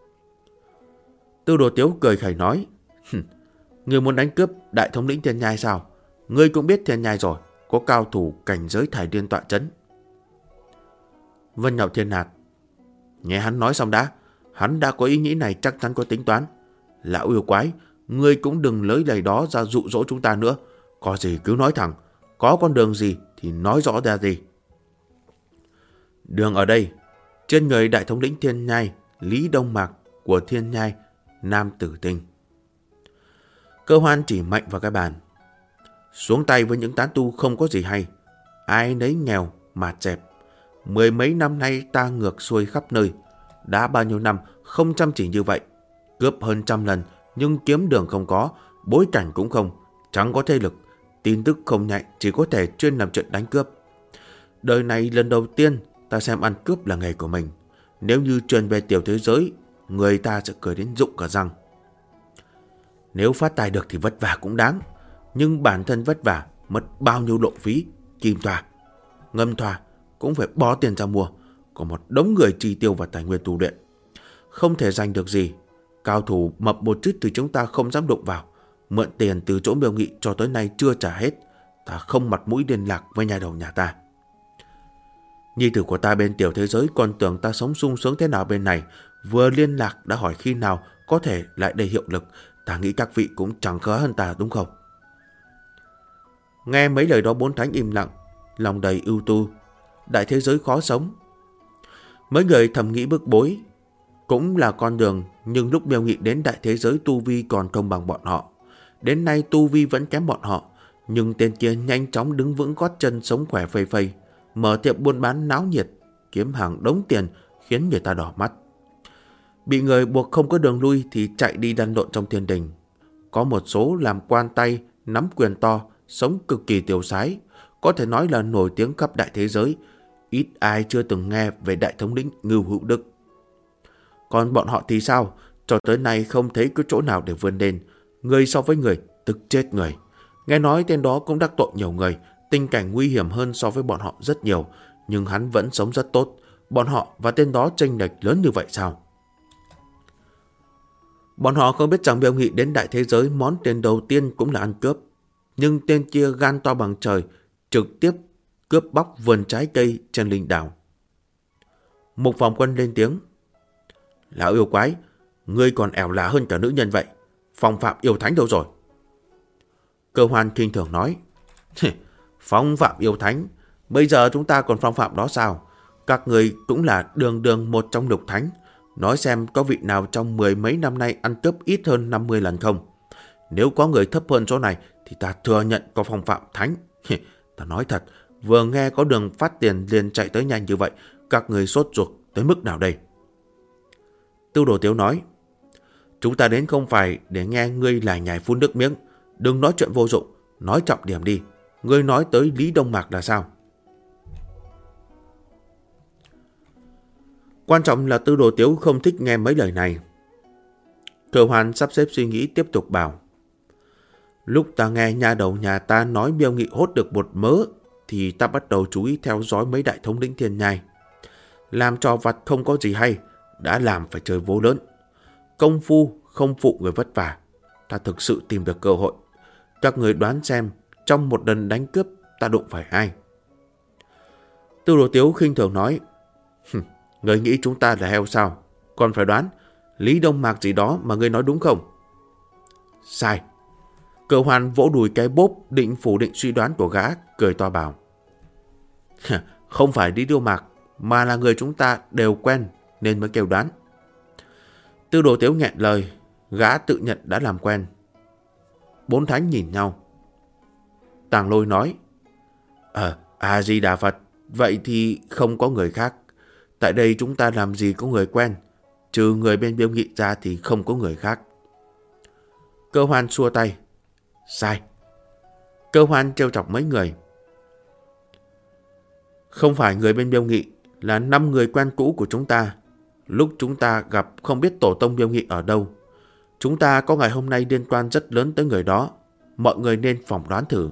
Tư Đồ Tiếu cười khẩy nói. Ngươi muốn đánh cướp đại thống lĩnh Thiên Nhai sao? Ngươi cũng biết Thiên Nhai rồi, có cao thủ cảnh giới Thải Điên tọa chấn. Vân Nhậu Thiên Hạc. Nghe hắn nói xong đã. Hắn đã có ý nghĩ này, chắc chắn có tính toán. Lão yêu quái, ngươi cũng đừng lấy lời đó ra dụ dỗ chúng ta nữa. Có gì cứ nói thẳng. Có con đường gì thì nói rõ ra gì. Đường ở đây. Trên người đại thống lĩnh Thiên Nhai, Lý Đông Mạc của Thiên Nhai, Nam Tử Tinh. Cơ Hoan chỉ mạnh vào cái bàn. Xuống tay với những tán tu không có gì hay. Ai nấy nghèo, mạt dẹp. 10 mấy năm nay ta ngược xuôi khắp nơi. Đã bao nhiêu năm không chăm chỉ như vậy. Cướp hơn 100 lần nhưng kiếm đường không có, bối cảnh cũng không, chẳng có thế lực. Tin tức không nhạy, chỉ có thể chuyên làm chuyện đánh cướp. Đời này lần đầu tiên ta xem ăn cướp là nghề của mình. Nếu như truyền về tiểu thế giới, người ta sẽ cười đến rụng cả răng. Nếu phát tài được thì vất vả cũng đáng. Nhưng bản thân vất vả, mất bao nhiêu lộ phí, kim thoa, ngâm thoa cũng phải bỏ tiền ra mua. Có một đống người chi tiêu vào tài nguyên tu luyện, không thể giành được gì. Cao thủ mập một chút thì chúng ta không dám đụng vào. Mượn tiền từ chỗ Miêu Nghị cho tới nay chưa trả hết. Ta không mặt mũi liên lạc với nhà đầu nhà ta. Nhi tử của ta bên tiểu thế giới còn tưởng ta sống sung sướng thế nào bên này. Vừa liên lạc đã hỏi khi nào có thể lại đầy hiệu lực. Ta nghĩ các vị cũng chẳng khá hơn ta đúng không? Nghe mấy lời đó, bốn thánh im lặng, lòng đầy ưu tu. Đại thế giới khó sống. Mấy người thầm nghĩ bức bối. Cũng là con đường, nhưng lúc Miêu Nghị đến đại thế giới tu vi còn không bằng bọn họ. Đến nay tu vi vẫn kém bọn họ, nhưng tên kia nhanh chóng đứng vững gót chân, sống khỏe phây phây, mở tiệm buôn bán náo nhiệt, kiếm hàng đống tiền, khiến người ta đỏ mắt. Bị người buộc không có đường lui thì chạy đi lăn lộn trong thiên đình. Có một số làm quan tay, nắm quyền to, sống cực kỳ tiêu sái, có thể nói là nổi tiếng khắp đại thế giới. Ít ai chưa từng nghe về đại thống lĩnh Ngưu Hữu Đức. Còn bọn họ thì sao? Cho tới nay không thấy có chỗ nào để vươn lên. Người so với người, tức chết người. Nghe nói tên đó cũng đắc tội nhiều người, tình cảnh nguy hiểm hơn so với bọn họ rất nhiều, nhưng hắn vẫn sống rất tốt. Bọn họ và tên đó chênh lệch lớn như vậy sao? Bọn họ không biết rằng Miêu Nghị đến đại thế giới món tiền đầu tiên cũng là ăn cướp. Nhưng tên kia gan to bằng trời, trực tiếp cướp bóc vườn trái cây trên linh đảo. Mục Phòng Quân lên tiếng. Lão yêu quái, ngươi còn ẻo lả hơn cả nữ nhân vậy. Phong phạm yêu thánh đâu rồi? Cơ Hoan khinh thường nói. Phong phạm yêu thánh? Bây giờ chúng ta còn phong phạm đó sao? Các người cũng là đường đường một trong lục thánh. Nói xem có vị nào trong 10 mấy năm nay ăn cướp ít hơn 50 lần không? Nếu có người thấp hơn số này thì ta thừa nhận có phong phạm thánh. Ta nói thật, vừa nghe có đường phát tiền liền chạy tới nhanh như vậy, các người sốt ruột tới mức nào đây? Tư Đồ Tiếu nói. Chúng ta đến không phải để nghe ngươi lải nhải phun nước miếng. Đừng nói chuyện vô dụng, nói trọng điểm đi. Ngươi nói tới Lý Đông Mạc là sao? Quan trọng là Tư Đồ Tiếu không thích nghe mấy lời này. Cơ Hoan sắp xếp suy nghĩ tiếp tục bảo. Lúc ta nghe nhà đầu nhà ta nói Miêu Nghị hốt được một mớ thì ta bắt đầu chú ý theo dõi mấy đại thống lĩnh Thiên Nhai. Làm trò vặt không có gì hay, đã làm phải chơi vố lớn. Công phu không phụ người vất vả. Ta thực sự tìm được cơ hội. Các người đoán xem trong một lần đánh cướp ta đụng phải ai? Tư Đồ Tiếu khinh thường nói. Người nghĩ chúng ta là heo sao? Còn phải đoán Lý Đông Mạc gì đó mà ngươi nói đúng không? Sai. Cơ Hoan vỗ đùi cái bốp định phủ định suy đoán của gã, cười to bảo. Không phải Lý Đông Mạc, mà là người chúng ta đều quen nên mới kêu đoán. Tư Đồ Tiếu nghẹn lời, gã tự nhận đã làm quen. Bốn thánh nhìn nhau. Tàng Lôi nói. A-di-đà Phật, vậy thì không có người khác. Tại đây chúng ta làm gì có người quen, trừ người bên Miêu Nghị ra thì không có người khác. Cơ Hoan xua tay. Sai. Cơ Hoan trêu chọc mấy người. Không phải người bên Miêu Nghị, là 5 người quen cũ của chúng ta. Lúc chúng ta gặp không biết tổ tông Miêu Nghị ở đâu. Chúng ta có ngày hôm nay liên quan rất lớn tới người đó. Mọi người nên phỏng đoán thử.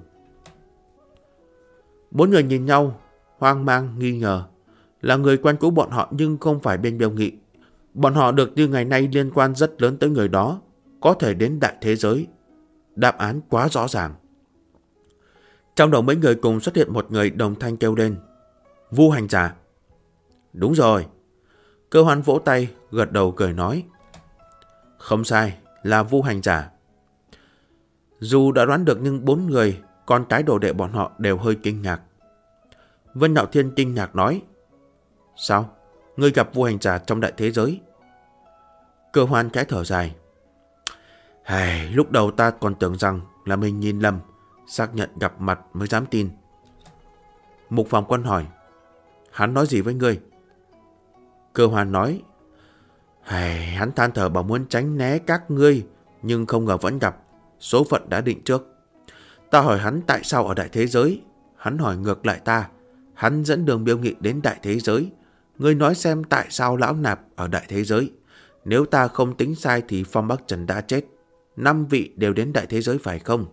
4 người nhìn nhau, hoang mang, nghi ngờ. Là người quen cũ bọn họ nhưng không phải bên Miêu Nghị. Bọn họ được như ngày nay liên quan rất lớn tới người đó, có thể đến đại thế giới. Đáp án quá rõ ràng. Trong đầu mấy người cùng xuất hiện một người đồng thanh kêu lên. Vu hành giả. Đúng rồi. Cơ Hoan vỗ tay, gật đầu cười nói. Không sai, là Vu hành giả. Dù đã đoán được nhưng 4 người, con cái đồ đệ bọn họ đều hơi kinh ngạc. Vân Nạo Thiên kinh ngạc nói. Sao? Ngươi gặp Vu hành giả trong đại thế giới? Cơ Hoan cái thở dài. Lúc đầu ta còn tưởng rằng là mình nhìn lầm, xác nhận gặp mặt mới dám tin. Mục Phàm Quân hỏi. Hắn nói gì với ngươi? Cơ Hoan nói. Hắn than thở bảo muốn tránh né các ngươi, nhưng không ngờ vẫn gặp. Số phận đã định trước. Ta hỏi hắn tại sao ở đại thế giới. Hắn hỏi ngược lại ta. Hắn dẫn đường Miêu Nghị đến đại thế giới. Ngươi nói xem tại sao lão nạp ở đại thế giới. Nếu ta không tính sai thì Phong Bắc Trần đã chết. 5 vị đều đến đại thế giới phải không?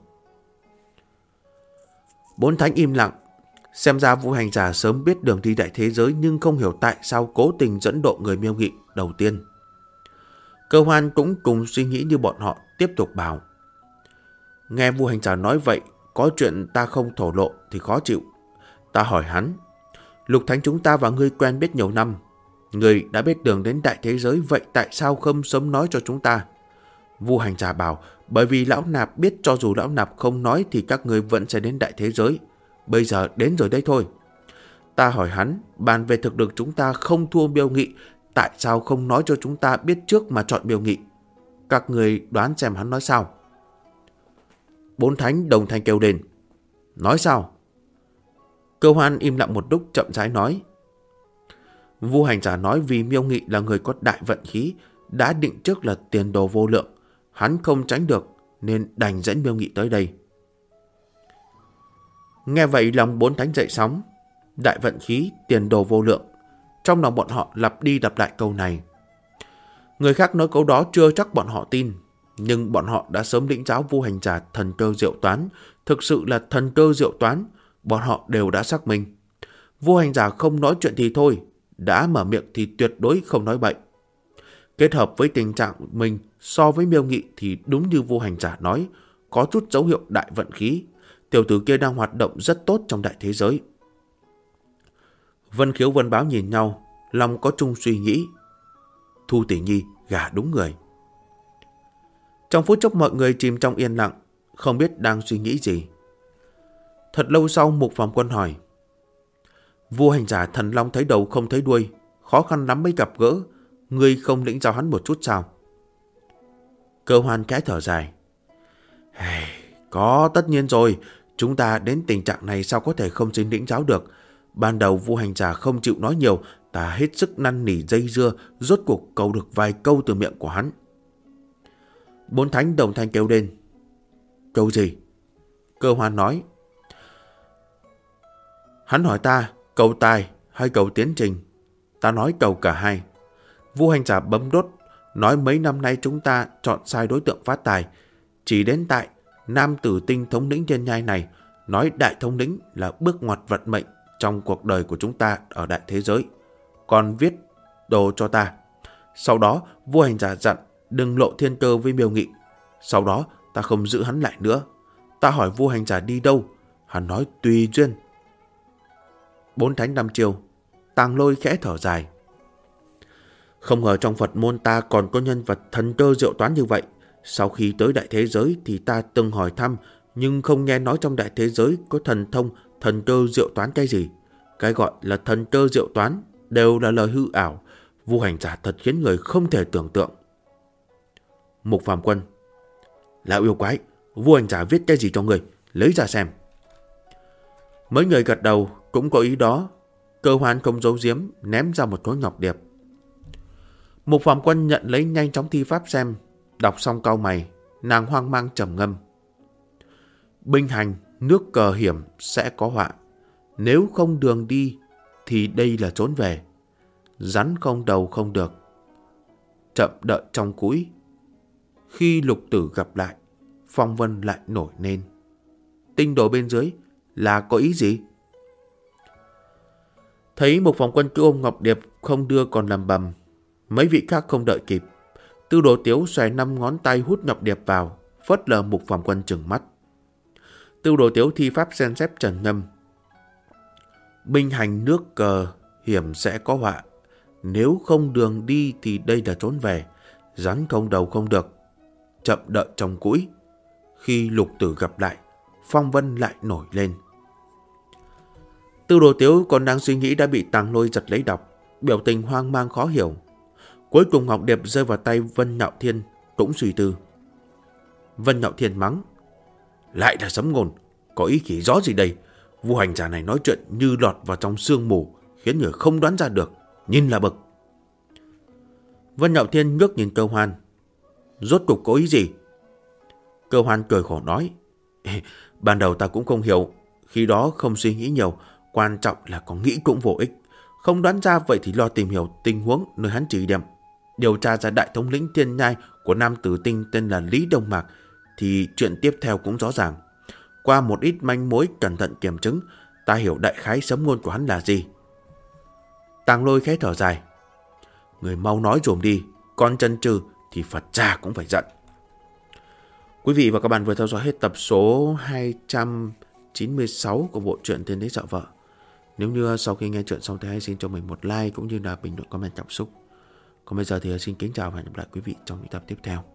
4 thánh im lặng. Xem ra Vu hành giả sớm biết đường đi đại thế giới nhưng không hiểu tại sao cố tình dẫn độ người Miêu Nghị đầu tiên. Cơ Hoan cũng cùng suy nghĩ như bọn họ, tiếp tục bảo. Nghe Vu hành giả nói vậy, có chuyện ta không thổ lộ thì khó chịu. Ta hỏi hắn. Lục thánh chúng ta và ngươi quen biết nhiều năm. Ngươi đã biết đường đến đại thế giới, vậy tại sao không sớm nói cho chúng ta? Vu hành giả bảo. Bởi vì lão nạp biết cho dù lão nạp không nói thì các ngươi vẫn sẽ đến đại thế giới. Bây giờ đến rồi đây thôi. Ta hỏi hắn, bàn về thực lực chúng ta không thua Miêu Nghị, tại sao không nói cho chúng ta biết trước mà chọn Miêu Nghị? Các người đoán xem hắn nói sao? 4 thánh đồng thanh kêu lên. Nói sao? Cơ Hoan im lặng một lúc chậm rãi nói. Vu hành giả nói vì Miêu Nghị là người có đại vận khí, đã định trước là tiền đồ vô lượng. Hắn không tránh được nên đành dẫn Miêu Nghị tới đây. Nghe vậy lòng 4 thánh dậy sóng. Đại vận khí, tiền đồ vô lượng. Trong lòng bọn họ lặp đi lặp lại câu này. Người khác nói câu đó chưa chắc bọn họ tin. Nhưng bọn họ đã sớm lĩnh giáo Vu hành giả thần cơ diệu toán. Thực sự là thần cơ diệu toán. Bọn họ đều đã xác minh. Vu hành giả không nói chuyện thì thôi, đã mở miệng thì tuyệt đối không nói bậy. Kết hợp với tình trạng mình so với Miêu Nghị thì đúng như Vu hành giả nói, có chút dấu hiệu đại vận khí. Tiểu tử kia đang hoạt động rất tốt trong đại thế giới. Vân Khiếu Vân Báo nhìn nhau, lòng có chung suy nghĩ. Thu Tỷ Nhi gả đúng người. Trong phút chốc mọi người chìm trong yên lặng, không biết đang suy nghĩ gì. Thật lâu sau Mục Phàm Quân hỏi. Vu hành giả thần long thấy đầu không thấy đuôi, khó khăn lắm mới gặp gỡ, ngươi không lĩnh giáo hắn một chút sao? Cơ Hoan cái thở dài. Có tất nhiên rồi, chúng ta đến tình trạng này sao có thể không xin lĩnh giáo được. Ban đầu Vu hành giả không chịu nói nhiều, ta hết sức năn nỉ dây dưa, rốt cuộc cầu được vài câu từ miệng của hắn. 4 thánh đồng thanh kêu lên. Câu gì? Cơ Hoan nói. Hắn hỏi ta cầu tài hay cầu tiến trình. Ta nói cầu cả hai. Vu hành giả bấm đốt, nói mấy năm nay chúng ta chọn sai đối tượng phát tài. Chỉ đến tại nam tử tinh thống lĩnh trên nhai này, nói đại thống lĩnh là bước ngoặt vận mệnh trong cuộc đời của chúng ta ở đại thế giới. Còn viết đồ cho ta. Sau đó Vu hành giả dặn đừng lộ thiên cơ với Miêu Nghị. Sau đó ta không giữ hắn lại nữa. Ta hỏi Vu hành giả đi đâu, hắn nói tùy duyên. 4 thánh 5 chiều. Tàng Lôi khẽ thở dài. Không ngờ trong Phật môn ta còn có nhân vật thần cơ diệu toán như vậy. Sau khi tới đại thế giới thì ta từng hỏi thăm, nhưng không nghe nói trong đại thế giới có thần thông, thần cơ diệu toán cái gì. Cái gọi là thần cơ diệu toán đều là lời hư ảo. Vu hành giả thật khiến người không thể tưởng tượng. Mục Phàm Quân. Lão yêu quái, Vu hành giả viết cái gì cho người, lấy ra xem. Mấy người gật đầu cũng có ý đó. Cơ Hoan không giấu giếm, ném ra một khối ngọc điệp. Mục Phàm Quân nhận lấy nhanh chóng thi pháp xem. Đọc xong cau mày, nàng hoang mang trầm ngâm. Binh hành nước cờ hiểm sẽ có họa. Nếu không đường đi thì đây là trốn về. Rắn không đầu không được, chậm đợi trong cũi. Khi lục tử gặp lại, phong vân lại nổi lên. Tinh đồ bên dưới là có ý gì? Thấy Mục Phòng Quân cứ ôm Ngọc Điệp không đưa còn làm bầm. Mấy vị khác không đợi kịp. Tư Đồ Tiếu xòe 5 ngón tay hút Ngọc Điệp vào, phớt lờ Mục Phòng Quân trừng mắt. Tư Đồ Tiếu thi pháp sen xếp trần ngâm. Binh hành nước cờ hiểm sẽ có họa. Nếu không đường đi thì đây là trốn về. Rắn không đầu không được, chậm đợi trong cũi. Khi lục tử gặp lại, phong vân lại nổi lên. Tư Đồ Tiếu còn đang suy nghĩ đã bị Tàng Lôi giật lấy đọc, biểu tình hoang mang khó hiểu. Cuối cùng Ngọc Điệp rơi vào tay Vân Nhạo Thiên, cũng suy tư. Vân Nhạo Thiên mắng: lại là sấm ngôn, có ý chỉ rõ gì đây? Vua hành giả này nói chuyện như lọt vào trong sương mù, khiến người không đoán ra được, nhìn là bực. Vân Nhạo Thiên ngước nhìn Cơ Hoan: rốt cục có ý gì? Cơ Hoan cười khổ nói: ban đầu ta cũng không hiểu, khi đó không suy nghĩ nhiều, quan trọng là có nghĩ cũng vô ích. Không đoán ra vậy thì lo tìm hiểu tình huống nơi hắn chỉ điểm. Điều tra ra đại thống lĩnh Thiên Nhai của nam tử tinh tên là Lý Đông Mạc, thì chuyện tiếp theo cũng rõ ràng. Qua một ít manh mối cẩn thận kiểm chứng, ta hiểu đại khái sấm ngôn của hắn là gì. Tàng Lôi khẽ thở dài: người mau nói dùm đi, con chân trừ thì Phật cha cũng phải giận. Quý vị và các bạn vừa theo dõi hết tập số 296 của bộ truyện Tiên Đế Dạo Vợ. Nếu như sau khi nghe chuyện xong thì hãy xin cho mình một like cũng như là bình luận comment cảm xúc. Còn bây giờ thì xin kính chào và hẹn gặp lại quý vị trong những tập tiếp theo.